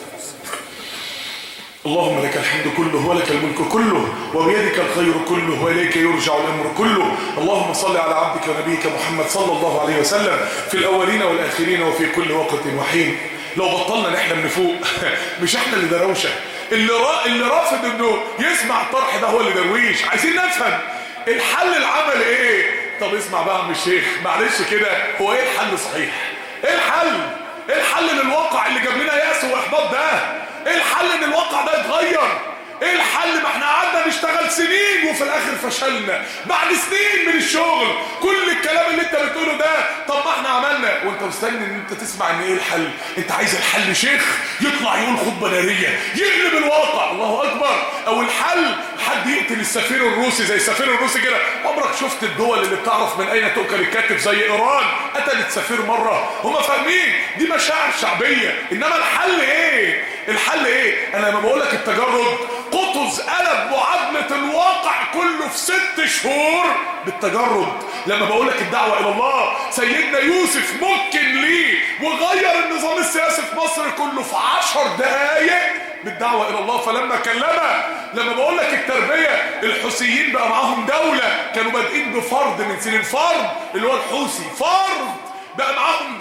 اللهم لك الحمد كله ولك الملك كله وبيدك الخير كله وإليك يرجع الأمر كله. اللهم صل على عبدك ونبيك محمد صلى الله عليه وسلم في الأولين والآخرين وفي كل وقت وحين. لو بطلنا نحلم نفوق مش احنا اللي دروشه، اللي رافض انه يسمع الطرح ده هو اللي درويش. عايزين نفهم الحل العمل ايه. طب اسمع بقى من الشيخ معلش كده، هو ايه الحل صحيح؟ ايه الحل للواقع اللي جاب لنا يأس واحباط ده؟ ايه الحل ان الواقع ده يتغير؟ ايه الحل؟ ما احنا قعدنا نشتغل سنين وفي الاخر فشلنا بعد سنين من الشغل. كل الكلام اللي انت بتقوله ده طب ما احنا عملنا وانت مستني ان انت تسمع ان ايه الحل. انت عايز الحل شيخ يطلع يقول خطبه ناريه يقلب الواقع، الله اكبر. او الحل حد يقتل السفير الروسي زي السفير الروسي كده. عمرك شفت الدول اللي بتعرف من اين تؤكل الكتف زي ايران قتلت سفير مره؟ هم فاهمين دي مشاعر شعبيه. انما الحل ايه؟ الحل ايه؟ انا لما بقول لك التجرد قطز قلب معادله الواقع كله في 6 شهور بالتجرد. لما بقول لك الدعوه الى الله سيدنا يوسف ممكن ليه وغير النظام السياسي في مصر كله في 10 دقائق بالدعوه الى الله فلما كلمه. لما بقول لك التربيه الحوثيين بقى معاهم دوله، كانوا بادئين بفرد من سنين، فرد اللي هو الحوثي، فرد بقى معاهم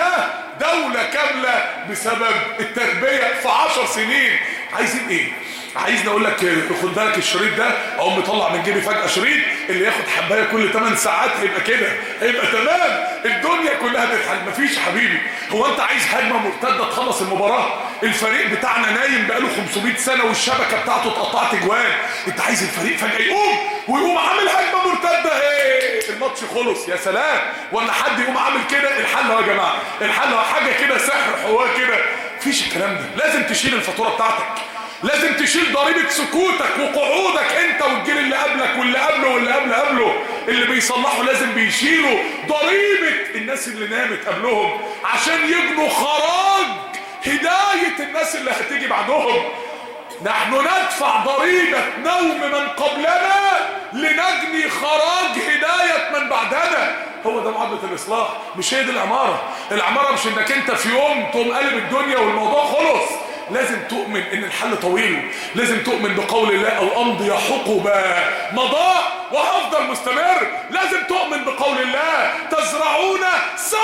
دوله كامله بسبب التربيه في 10 سنين. عايزين ايه؟ عايزني اقول لك خد بالك الشريط ده اقوم مطلع من جيبي فجاه شريط اللي ياخد حبايه كل 8 ساعات هيبقى كده، هيبقى تمام، الدنيا كلها تتحل. مفيش يا حبيبي. هو انت عايز هجمه مرتده تخلص المباراه؟ الفريق بتاعنا نايم بقاله 500 سنه والشبكه بتاعته اتقطعت جوان. انت عايز الفريق فجاه يقوم عامل هجمه مرتده، ايه الماتش خلص يا سلام. ولا حد يقوم عامل كده؟ الحل يا جماعه، الحل حاجه كده سحر حوار كده. مفيش الكلام ده. لازم تشيل الفاتوره بتاعتك، لازم تشيل ضريبة سكوتك وقعودك انت والجيل اللي قبلك واللي قبله واللي قبله. اللي بيصلحوا لازم بيشيلوا ضريبة الناس اللي نامت قبلهم عشان يبنوا خراج هداية الناس اللي هتيجي بعدهم. نحن ندفع ضريبة نوم من قبلنا لنجني خراج هداية من بعدنا. هو ده معادلة الإصلاح، مش هي دي العمارة. العمارة مش انك انت في يوم تقوم قلب الدنيا والموضوع خلص. لازم تؤمن ان الحل طويل، لازم تؤمن بقول الله الامضي حقبا مضى وهفضل مستمر. لازم تؤمن بقول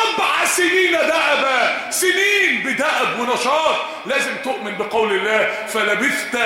7 سنين دأبا، سنين بدأب ونشاط. لازم تؤمن بقول الله فلبثت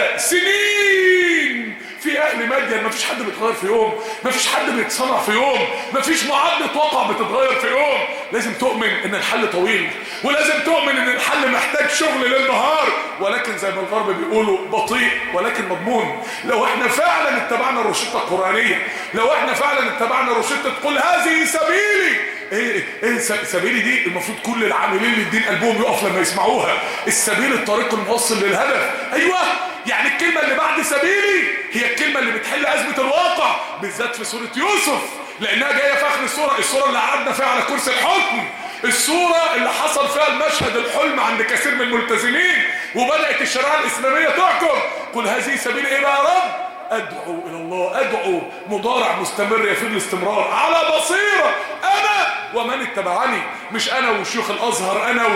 سنين في اهل مدين. مفيش حد بيتغير في يوم، مفيش حد بيتصنع في يوم، مفيش معادلة واقع بتتغير في يوم. لازم تؤمن ان الحل طويل، ولازم تؤمن ان الحل محتاج شغل ليل نهار، ولكن زي ما الغرب بيقولوا بطيء ولكن مضمون. لو احنا فعلا اتبعنا الروشتة القرآنية، لو احنا فعلا اتبعنا روشتة قل هذه سبيلي. ايه سبيلي دي؟ المفروض كل العاملين للدين قلبهم يقف لما يسمعوها. السبيل الطريق الموصل للهدف. ايوه، يعني الكلمة اللي بعد سبيلي هي الكلمة اللي بتحل أزمة الواقع، بالذات في سورة يوسف، لأنها جاية في آخر السورة اللي قعدنا فيها على كرسي الحكم، السورة اللي حصل فيها المشهد الحلم عند كثير من الملتزمين، وبدأت الشريعة الإسلامية تحكم. قل هذه سبيل إيه بقى يا رب؟ أدعو إلى الله. أدعو مضارع مستمر يفيد الاستمرار، على بصيرة أنا ومن اتبعني. مش أنا وشيوخ الأزهر، أنا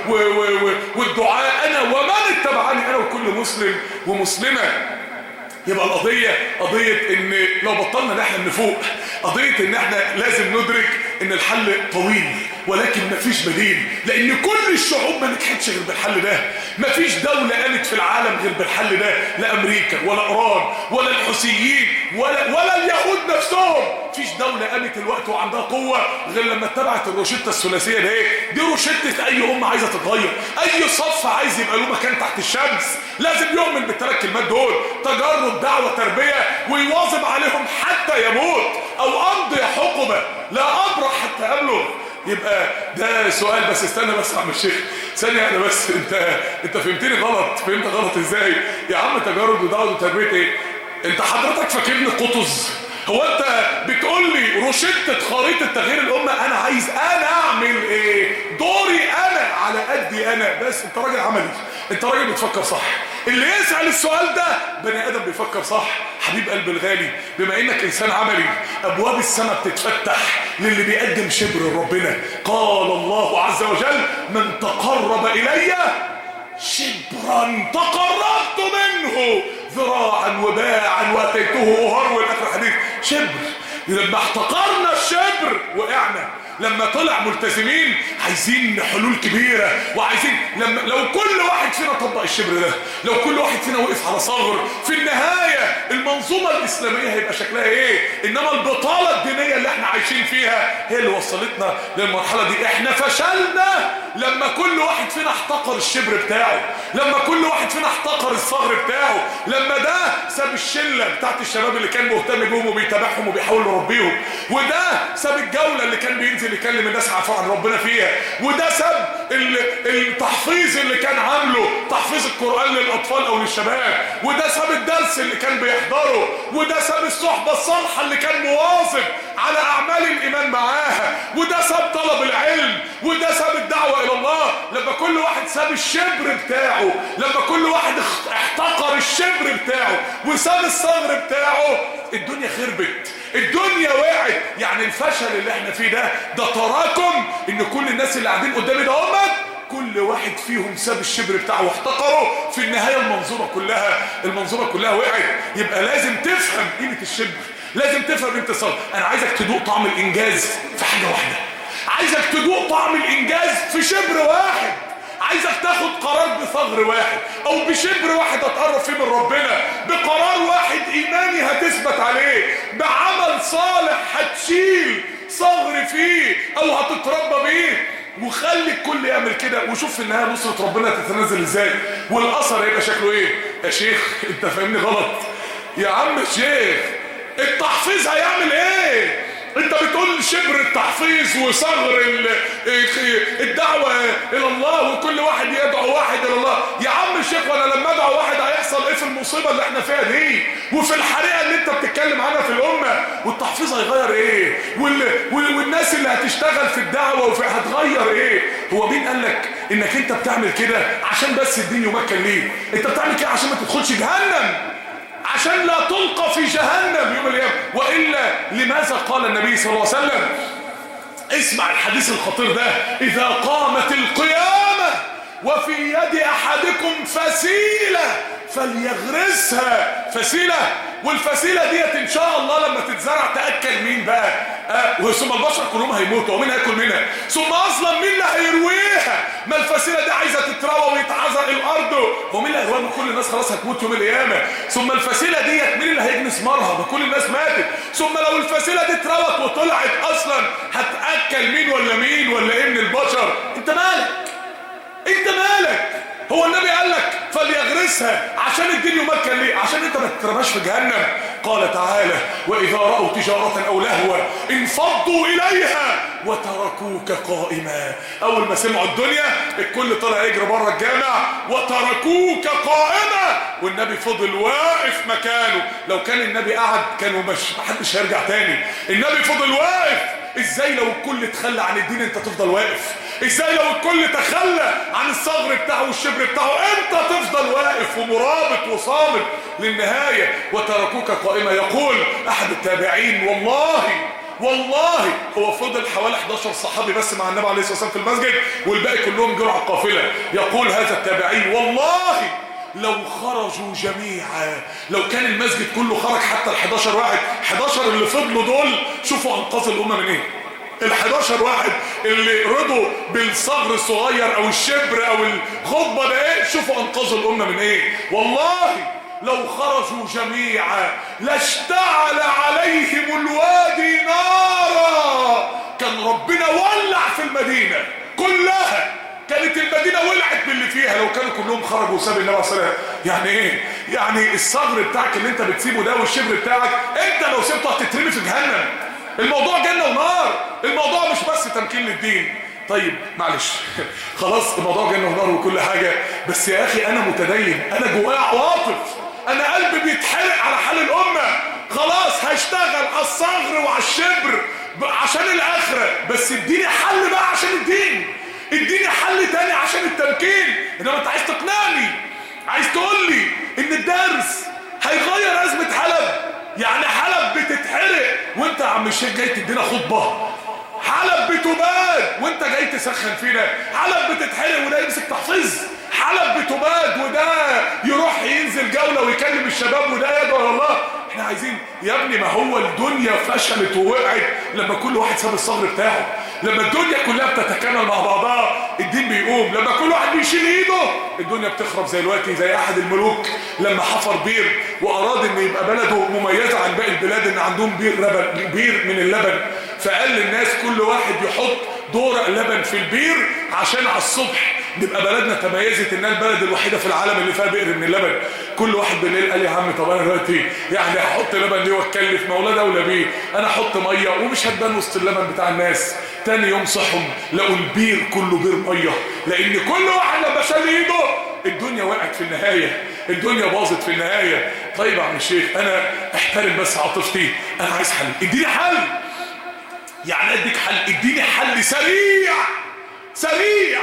والدعاء، أنا ومن اتبعني، أنا وكل مسلم ومسلمة. يبقى القضية قضية ان لو بطلنا نحلم نفوق، قضية ان احنا لازم ندرك ان الحل طويل ولكن مفيش بديل، لان كل الشعوب ما نجحتش غير بالحل ده. مفيش دولة قامت في العالم غير بالحل ده، لا امريكا ولا ايران ولا الحوثيين ولا اليهود نفسهم. مفيش دولة قامت الوقت وعندها قوة غير لما اتبعت الروشتة الثلاثية ده. ايه دي؟ روشتة اي امة عايزة تتغير، اي صف عايز يبقى له مكان تحت الشمس، لازم يؤمن بالثلاث كلمات دول: تجرد، دعوة، تربية، ويواظب عليهم حتى يموت، او امضي حقبة لا ابرح حتى ابلغ. يبقى ده سؤال. بس استنى بس يا عم الشيخ ثانية، انا بس انت فهمتني غلط. فهمت غلط ازاي يا عم؟ تجرد ودعوة وتربية ايه؟ انت حضرتك فاكرني قطز؟ هو انت بتقول لي روشتة خريطة تغيير الامة؟ انا عايز انا اعمل ايه؟ دوري انا على قدي انا بس. انت راجل عملي، انت راجل بتفكر صح. اللي يسأل السؤال ده بني ادم بيفكر صح. حبيب قلب الغالي، بما انك انسان عملي، ابواب السماء بتتفتح للي بيقدم شبر لربنا. قال الله عز وجل: من تقرب الي شبرا تقربت منه ذراعا وباعا واتيته اهرول. اخر حديث شبر. لما احتقرنا الشبر وقعنا. لما طلع ملتزمين عايزين حلول كبيرة، وعايزين لو كل واحد فينا طبق الشبر ده، لو كل واحد فينا وقف على ثغر، في النهاية المنظومة الإسلامية هيبقى شكلها ايه؟ انما البطالة الدينية اللي احنا عايشين فيها هي اللي وصلتنا للمرحلة دي. احنا فشلنا لما كل واحد فينا احتقر الشبر بتاعه، لما كل واحد فينا احتقر الثغر بتاعه، لما ده ساب الشلة بتاعت الشباب اللي كان مهتم بيهم وبيتابعهم وبيحاول يربيهم، وده ساب الجولة اللي كان بينزل يكلم الناس عن ربنا فيها، وده ساب التحفيظ اللي كان عامله، تحفيظ القرآن للأطفال أو للشباب، وده ساب الدرس اللي كان بيحضره، وده ساب الصحبة الصالحة اللي كان مواظب على أعمال الإيمان معاها، وده ساب طلب العلم، وده ساب الدعوة إلى الله. لما كل واحد ساب الشبر بتاعه، لما كل واحد احتقر الشبر بتاعه وساب الثغر بتاعه، الدنيا خربت، الدنيا وقعت. يعني الفشل اللي احنا فيه ده تراكم ان كل الناس اللي قاعدين قدامي ده كل واحد فيهم ساب الشبر بتاعه واحتقره. في النهاية المنظومة كلها وقعت. يبقى لازم تفهم قيمة الشبر، لازم تفهم قيمة الصبر. انا عايزك تدوق طعم الانجاز في حاجة واحدة، عايزك تدوق طعم الانجاز في شبر واحد، عايزك تاخد قرار بثغر واحد او بشبر واحد هتقرب فيه من ربنا، بقرار واحد ايماني هتثبت عليه، بعمل صالح هتشيل ثغر فيه او هتتربى بيه. وخلي الكل يعمل كده، وشوف في النهايه نصرة ربنا تتنزل ازاي، والاثر هيبقى شكله ايه. يا شيخ انت فاهمني غلط يا عم الشيخ. التحفيظ هيعمل ايه؟ انت بتقول شبر التحفيظ وصغر الدعوة الى الله، وكل واحد يدعو واحد الى الله. يا عم الشيخ، وانا لما ادعو واحد هيحصل ايه في المصيبة اللي احنا فيها دي، وفي الحريقة اللي انت بتتكلم عنها في الامة؟ والتحفيظ هيغير ايه؟ والناس اللي هتشتغل في الدعوة هتغير ايه؟ هو مين قال لك انك انت بتعمل كده عشان بس الدين يمكن ليه؟ انت بتعمل كده عشان ما تدخلش جهنم، عشان لا تلقى في جهنم يوم القيامة. وإلا لماذا قال النبي صلى الله عليه وسلم؟ اسمع الحديث الخطير ده: إذا قامت القيامة وفي يد أحدكم فسيلة فليغرسها. فسيلة، والفسيلة ديت إن شاء الله لما تتزرع تأكل مين بقى؟ ثم البشر كلهم هيموتوا ومين هياكل منها؟ ثم اصلا مين اللي هيرويها؟ ما الفسيله دي عايزه تتروى ويتعزق الارض، هو مين اللي هيرويها؟ ما كل الناس خلاص هتموت يوم القيامه. ثم الفسيله ديت مين اللي هيجني ثمارها؟ ما كل الناس ماتت. ثم لو الفسيله دي اتروت وطلعت اصلا هتاكل مين ولا مين ولا ايه من البشر؟ انت مالك؟ انت مالك؟ هو النبي قال لك فليغرسها عشان الدين يمكن ليه؟ عشان انت ما تترماش في جهنم. قال تعالى واذا راوا تجاره او لهوا انفضوا اليها وتركوك قائما. اول ما سمعوا الدنيا الكل طلع يجري بره الجامع وتركوك قائما، والنبي فضل واقف مكانه. لو كان النبي قعد كانوا مش محدش هيرجع تاني. النبي فضل واقف. ازاي لو الكل تخلى عن الدين انت تفضل واقف؟ ازاي لو الكل تخلى عن الصغر بتاعه والشبر بتاعه انت تفضل واقف ومرابط وصامت للنهاية؟ وتركوك قائمة. يقول احد التابعين والله هو فضل حوالي 11 صحابي بس مع النبي عليه الصلاة والسلام في المسجد والباقي كلهم جروا على القافلة. يقول هذا التابعي والله لو خرجوا جميعا، لو كان المسجد كله خرج حتى ال11 واحد، 11 اللي فضلوا دول شوفوا انقاذ الامه من ايه. ال11 واحد اللي رضوا بالصغر الصغير او الشبر او الخطبه ده ايه، شوفوا انقذوا الامه من ايه. والله لو خرجوا جميعا لاشتعل عليهم الوادي نارا، كان ربنا ولع في المدينه كلها، كانت المدينة ولعت باللي فيها لو كانوا كلهم خرجوا وسابوا النبي عليه الصلاة والسلام. يعني ايه؟ يعني الصغر بتاعك اللي انت بتسيبه ده والشبر بتاعك انت لو سيبته هتترمي في جهنم. الموضوع جنة ونار، الموضوع مش بس تمكين للدين. طيب معلش خلاص الموضوع جنة ونار وكل حاجة، بس يا اخي انا متدين، انا جوايا عواطف، انا قلبي بيتحرق على حال الامة. خلاص هشتغل على الصغر وعلى الشبر عشان الاخرة، بس اديني حل بقى عشان الدين، اديني حل تاني عشان التمكين. انما انت عايز تقنعني، عايز تقول لي ان الدرس هيغير ازمة حلب؟ يعني حلب بتتحرق وانت يا عم الشيخ جاي تدينا خطبة؟ حلب بتباد وانت جاي تسخن فينا؟ حلب بتتحرق وده يمسك تحفيظ؟ حلب بتباد وده يروح ينزل جولة ويكلم الشباب وده يدعو الله؟ احنا عايزين يا ابني، ما هو الدنيا فشلت ووقعت لما كل واحد ساب الصغر بتاعه. لما الدنيا كلها بتتكامل مع بعضها الدين بيقوم. لما كل واحد بيشيل ايده الدنيا بتخرب. زي دلوقتي زي احد الملوك لما حفر بير واراد ان يبقى بلده مميزه عن باقي البلاد ان عندهم بير من اللبن، فقال للناس كل واحد يحط دورق لبن في البير عشان على الصبح نبقى بلدنا تميزت انها البلد الوحيده في العالم اللي فيها بئر من اللبن. كل واحد بالليل قال يا عم طب انا دلوقتي يعني هحط لبن ليه واتكلف؟ ما ولا دوله بيه، انا احط ميه ومش هتبان وسط اللبن بتاع الناس. تاني يوم صحهم لقوا البير كله بير ميه، لان كل واحد لما شال ايده الدنيا وقعت في النهايه، الدنيا باظت في النهايه. طيب يا عم الشيخ انا احترم بس عاطفتي، انا عايز حل، اديني حل. يعني اديك حل، اديني حل سريع سريع.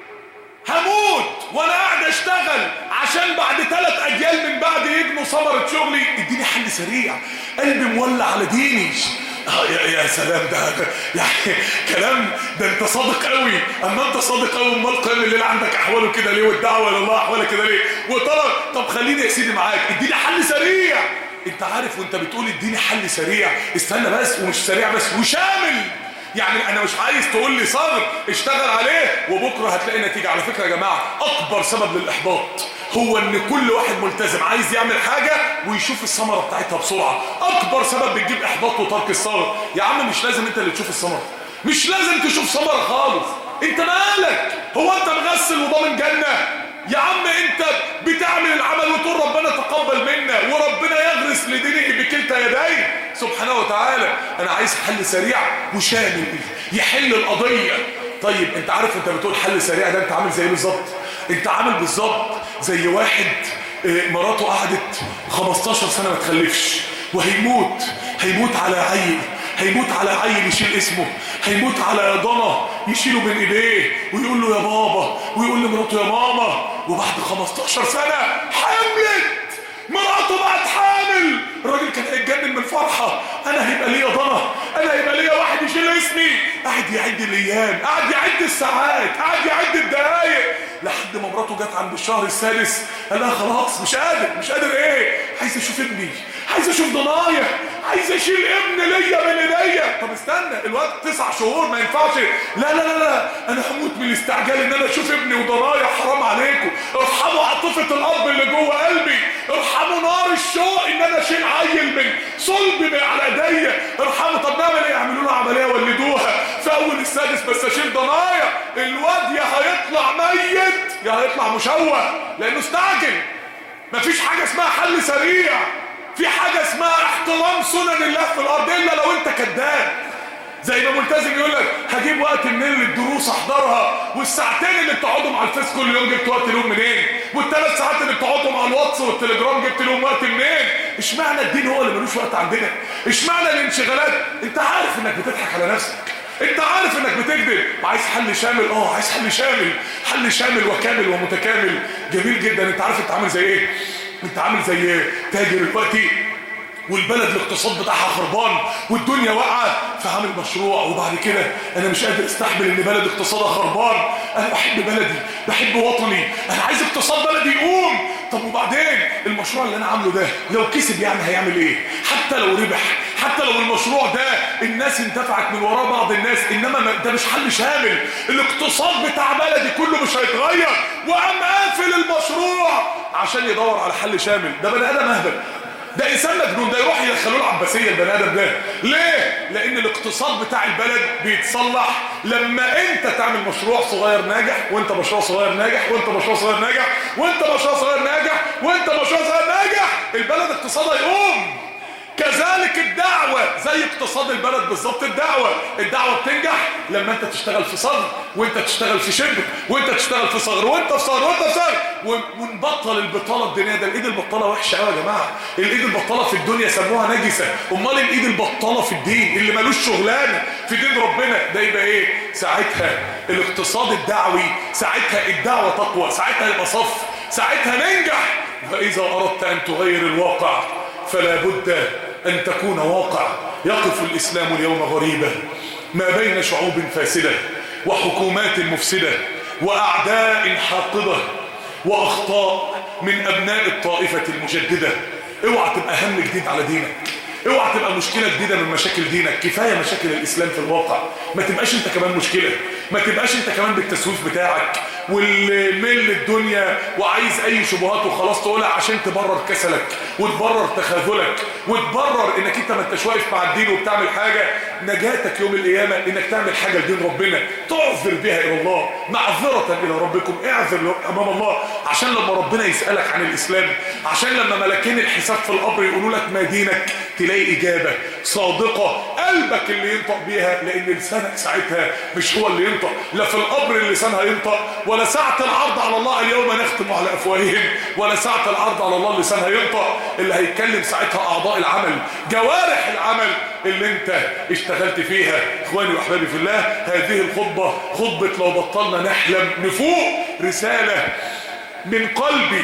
هموت وانا قاعد اشتغل عشان بعد 3 اجيال من بعد يجنوا ثمرة شغلي. اديني حل سريع، قلبي مولع على ديني. يا سلام، ده يعني كلام، ده انت صادق قوي. اما انت صادق قوي امال قيام الليل عندك احواله كده ليه؟ والدعوه الى الله احوالها كده ليه؟ طب خليني يا سيدي معاك، اديني حل سريع. انت عارف وانت بتقول اديني حل سريع، استنى بس، ومش سريع بس وشامل. يعني انا مش عايز تقول لي صبر اشتغل عليه وبكره هتلاقي نتيجه. على فكره يا جماعه اكبر سبب للاحباط هو ان كل واحد ملتزم عايز يعمل حاجه ويشوف الثمره بتاعتها بسرعه. اكبر سبب بتجيب احباط وترك الصبر. يا عم مش لازم انت اللي تشوف الثمره، مش لازم تشوف ثمره خالص. انت مالك؟ هو انت مغسل وضامن جنه؟ يا عم انت بتعمل العمل وتقول ربنا تقبل منا وربنا يغرس لدينه بكلتا يديه سبحانه وتعالى. انا عايز حل سريع وشامل يحل القضيه. طيب انت عارف انت بتقول حل سريع ده انت عامل زي بالظبط؟ انت عامل بالظبط زي واحد مراته قعدت 15 سنه ما تخلفش وهيموت على عيل، هيموت على عيل يشيل اسمه، هيموت على ضنا يشيله من ايديه ويقول له يا بابا ويقول لمراته يا ماما. وبعد 15 سنه حملت مراته، بقت حامل. الراجل كان هيتجنن من الفرحه، انا هيبقى ليا ضنا، انا هيبقى ليا واحد يشيل اسمي. قاعد يعد الايام، قاعد يعد الساعات، قاعد يعد الدقايق، لحد ما مراته جت عند الشهر السادس قال لها خلاص مش قادر ايه؟ عايز اشوف ابني، عايز اشوف ضنايا، عايز اشيل ابن ليا من ايديا. طب استنى، 9 شهور ما ينفعش. لا لا لا لا، انا هموت من الاستعجال ان انا اشوف ابني وضنايا. حرام عليكم، ارحموا عاطفه الاب اللي جوه قلبي، ارحموا نار الشوق ان انا اشيل عيل من صلب على ايديا، ارحموا. طب نعمل ايه؟ يعملوا له عمليه ولدوها في اول السادس بس اشيل ضنايا. الواد يا هيطلع ميت يا هيطلع مشوه لانه استعجل. مفيش حاجه اسمها حل سريع، في حاجه اسمها احترام سنن الله في الارض، الا لو انت كذاب. زي ما ملتزم يقول لك هجيب وقت منين للدروس احضرها، والساعتين اللي بتقعدوا مع الفيس كل يوم جبت وقت لهم منين، والثلاث ساعات اللي بتقعدوا مع الواتس والتليجرام جبت لهم وقت منين؟ اشمعنى الدين هو اللي ملوش وقت عندنا؟ اشمعنى الانشغالات؟ انت عارف انك بتضحك على نفسك، انت عارف انك بتكذب. عايز حل شامل؟ عايز حل شامل، حل شامل وكامل ومتكامل. جميل جدا. انت عارف انت عامل زي ايه؟ انت عامل زي تاجر دلوقتي والبلد الاقتصاد بتاعها خربان والدنيا واقعه، فعامل مشروع وبعد كده انا مش قادر استحمل ان بلد اقتصادها خربان، انا بحب بلدي، بحب وطني، انا عايز اقتصاد بلدي يقوم. طب وبعدين المشروع اللي انا عامله ده لو كسب يعني هيعمل ايه؟ حتى لو ربح، حتى لو المشروع ده الناس انتفعت من وراه بعض الناس، انما ده مش حل شامل. الاقتصاد بتاع بلدي كله مش هيتغير، وقام قافل المشروع عشان يدور على حل شامل. ده بني ادم اهبل، ده انسان مجنون، ده يروح يدخلوه العباسيه البني ادم ده. ليه؟ لان الاقتصاد بتاع البلد بيتصلح لما انت تعمل مشروع صغير ناجح، وانت مشروع صغير ناجح، وانت مشروع صغير ناجح، وانت مشروع صغير ناجح، وانت مشروع صغير ناجح، البلد اقتصادها يقوم. كذلك الدعوة زي اقتصاد البلد بالظبط. الدعوة بتنجح لما انت تشتغل في صغر، وانت تشتغل في شبر، وانت تشتغل في صغر، وانت في صغر، وانت في صغر، ونبطل البطالة الدنيا. ده الايد البطالة وحشة قوي يا جماعة. الايد البطالة في الدنيا سموها نجسة، امال الايد البطالة في الدين اللي ملوش شغلانة في دين ربنا ده يبقى ايه؟ ساعتها الاقتصاد الدعوي، ساعتها الدعوة تقوى، ساعتها يبقى صف، ساعتها ننجح. فاذا اردت ان تغير الواقع فلا بد أن تكون واقع. يقف الإسلام اليوم غريبا ما بين شعوب فاسدة وحكومات مفسدة وأعداء حاقدة وأخطاء من أبناء الطائفة المجددة. اوعى تبقى هم جديد على دينك، اوعى تبقى مشكلة جديدة من مشاكل دينك. كفاية مشاكل الإسلام في الواقع، ما تبقاش انت كمان مشكلة، ما تبقاش انت كمان بالتسويف بتاعك والميل الدنيا وعايز اي شبهات وخلاص تقولها عشان تبرر كسلك وتبرر تخاذلك وتبرر انك انت ما انتش واقف مع الدين وبتعمل حاجة. نجاتك يوم القيامة انك تعمل حاجة لدين ربنا تعذر بها الى الله، معذرة الى ربكم، اعذر امام الله عشان لما ربنا يسألك عن الاسلام، عشان لما ملكين الحساب في القبر يقولوا لك ما دينك، تلاقي اجابة صادقة قلبك اللي ينطق بيها، لان لسانك ساعتها مش هو اللي ينطق. لا في القبر اللسان هينطق، ولا ساعة العرض على الله اليوم نختم على افواههم، ولا ساعة العرض على الله اللسان هينطق. اللي هيتكلم ساعتها اعضاء العمل، جوارح العمل اللي انت اشتغلت فيها. اخواني واحبابي في الله، هذه الخطبة خطبة لو بطلنا نحلم نفوق، رسالة من قلبي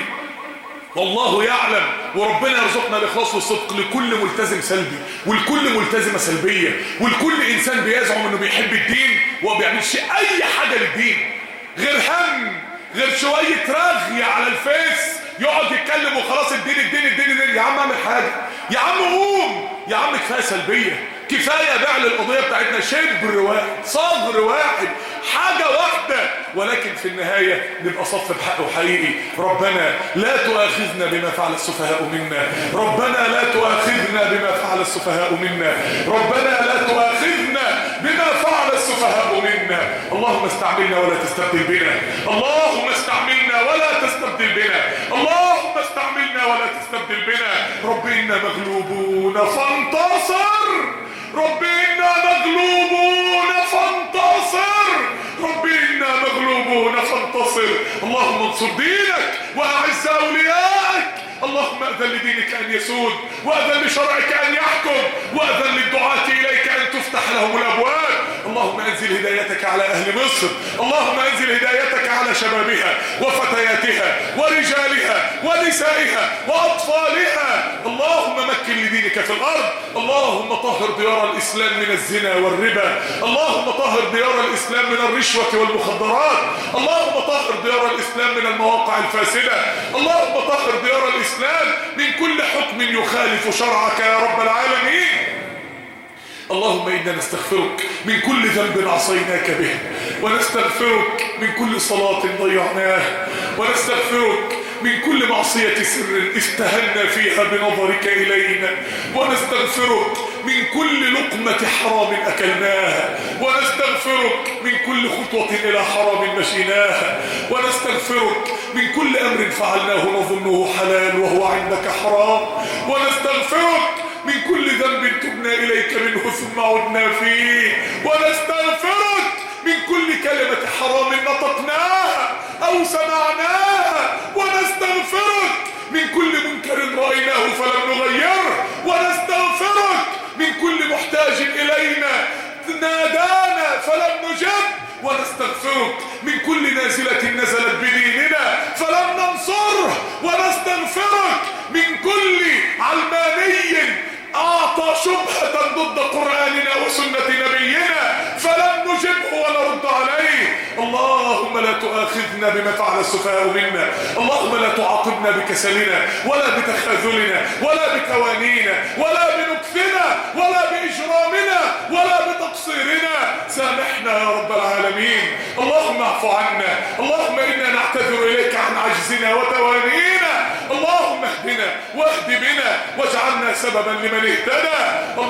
والله يعلم، وربنا يرزقنا الاخلاص والصدق لكل ملتزم سلبي ولكل ملتزمه سلبيه ولكل انسان بيزعم انه بيحب الدين وما بيعملش اي حاجه للدين غير هم، غير شويه رغي على الفيس يقعد يتكلم وخلاص. الدين الدين الدين الدين. يا عم اعمل حاجه، يا عم قوم، يا عم كفايه سلبيه، كفايه بيع القضيه بتاعتنا. شبر واحد، صغر واحد، حاجه واحده، ولكن في النهايه نبقى صف بحق وحقيقي. ربنا لا تؤاخذنا بما فعل السفهاء منا، ربنا لا تؤاخذنا بما فعل السفهاء منا، ربنا لا تؤاخذنا بما فعل السفهاء منا. اللهم استعملنا ولا تستبدل بنا، اللهم استعملنا ولا تستبدل بنا، اللهم استعملنا ولا تستبدل بنا. رب إنا مغلوبون فانتصر، رب إنا مغلوبون فانتصر، رب إنا مغلوبون فانتصر. اللهم انصر دينك وأعز أوليائك. اللهم أذن لدينك أن يسود، وأذن لشرعك أن يحكم، وأذن للدعاة إليك أن تفتح لهم الأبواب. اللهم أنزل هدايتك على أهل مصر، اللهم أنزل هدايتك على شبابها وفتياتها ورجالها ونسائها وأطفالها. اللهم مكن لدينك في الأرض. اللهم طهر ديار الإسلام من الزنا والربا، اللهم طهر ديار الإسلام من الرشوة والمخدرات، اللهم طهر ديار الإسلام من المواقع الفاسدة، اللهم طهر ديار الإسلام من كل حكم يخالف شرعك يا رب العالمين. اللهم إنا نستغفرك من كل ذنب عصيناك به، ونستغفرك من كل صلاة ضيعناها، ونستغفرك من كل معصية سر استهنا فيها بنظرك إلينا، ونستغفرك من كل لقمة حرام أكلناها، ونستغفرك من كل خطوة إلى حرام مشيناها، ونستغفرك من كل أمر فعلناه نظنه حلال وهو عندك حرام، ونستغفرك من كل ذنب تبنا إليك منه ثم عدنا فيه، ونستغفرك من كل كلمة حرام نطقناها أو سمعناها، ونستغفرك من كل منكر رأيناه فلم نغيره، ونستغفرك من كل محتاج إلينا نادانا فلم نجب، ونستغفرك من كل نازلة نزلت بديننا فلم ننصره، ونستغفرك من كل علماني أعطى شبهة ضد قرآننا وسنة نبينا فلم نجبه ونرد عليه. اللهم لا تؤاخذنا بما فعل السفهاء منا، اللهم لا تعاقبنا بكسلنا ولا بتخاذلنا ولا بتوانينا ولا بنكثنا ولا بإجرامنا ولا بتقصيرنا، سامحنا يا رب العالمين. اللهم اعف عنا، اللهم إنا نعتذر إليك عن عجزنا وتوانينا، اللهم اهدنا واهد بنا واجعلنا سببا لمن اهتدى،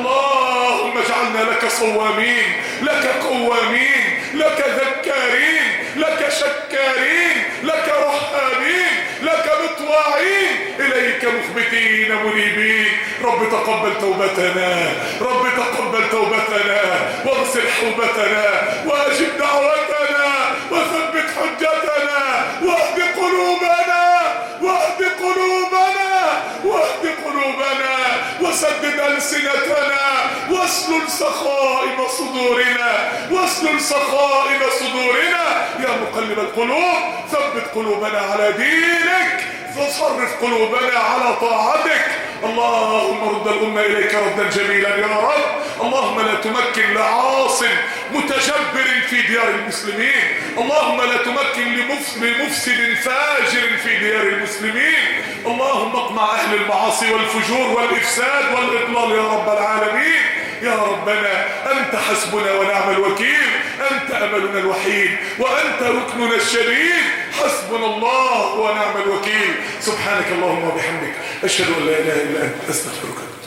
اللهم اجعلنا لك صوامين، لك قوامين، لك ذكارين، لك شكارين، لك رحابين، لك مطواعين، إليك مخبتين منيبين. رب تقبل توبتنا، رب تقبل توبتنا، واغسل حوبتنا، واجب دعوتنا، وثبت حجتنا، واهد قلوبنا، واهد قلوبنا، واهد قلوبنا، وسدد ألسنتنا، واسلل سخائم صدورنا، واسلل سخائم صدورنا. يا مقلب القلوب ثبت قلوبنا على دينك، فصرف قلوبنا على طاعتك. اللهم رد الأمة إليك ردا جميلا يا رب. اللهم لا تمكن لعاص متجبر في ديار المسلمين، اللهم لا تمكن لمفسد فاجر في ديار المسلمين. اللهم اقمع أهل المعاصي والفجور والإفساد والإضلال يا رب العالمين. يا ربنا أنت حسبنا ونعم الوكيل، أنت أملنا الوحيد وأنت ركننا الشديد، حسبنا الله ونعم الوكيل. سبحانك اللهم وبحمدك، أشهد أن لا إله إلا أنت، أستغفرك.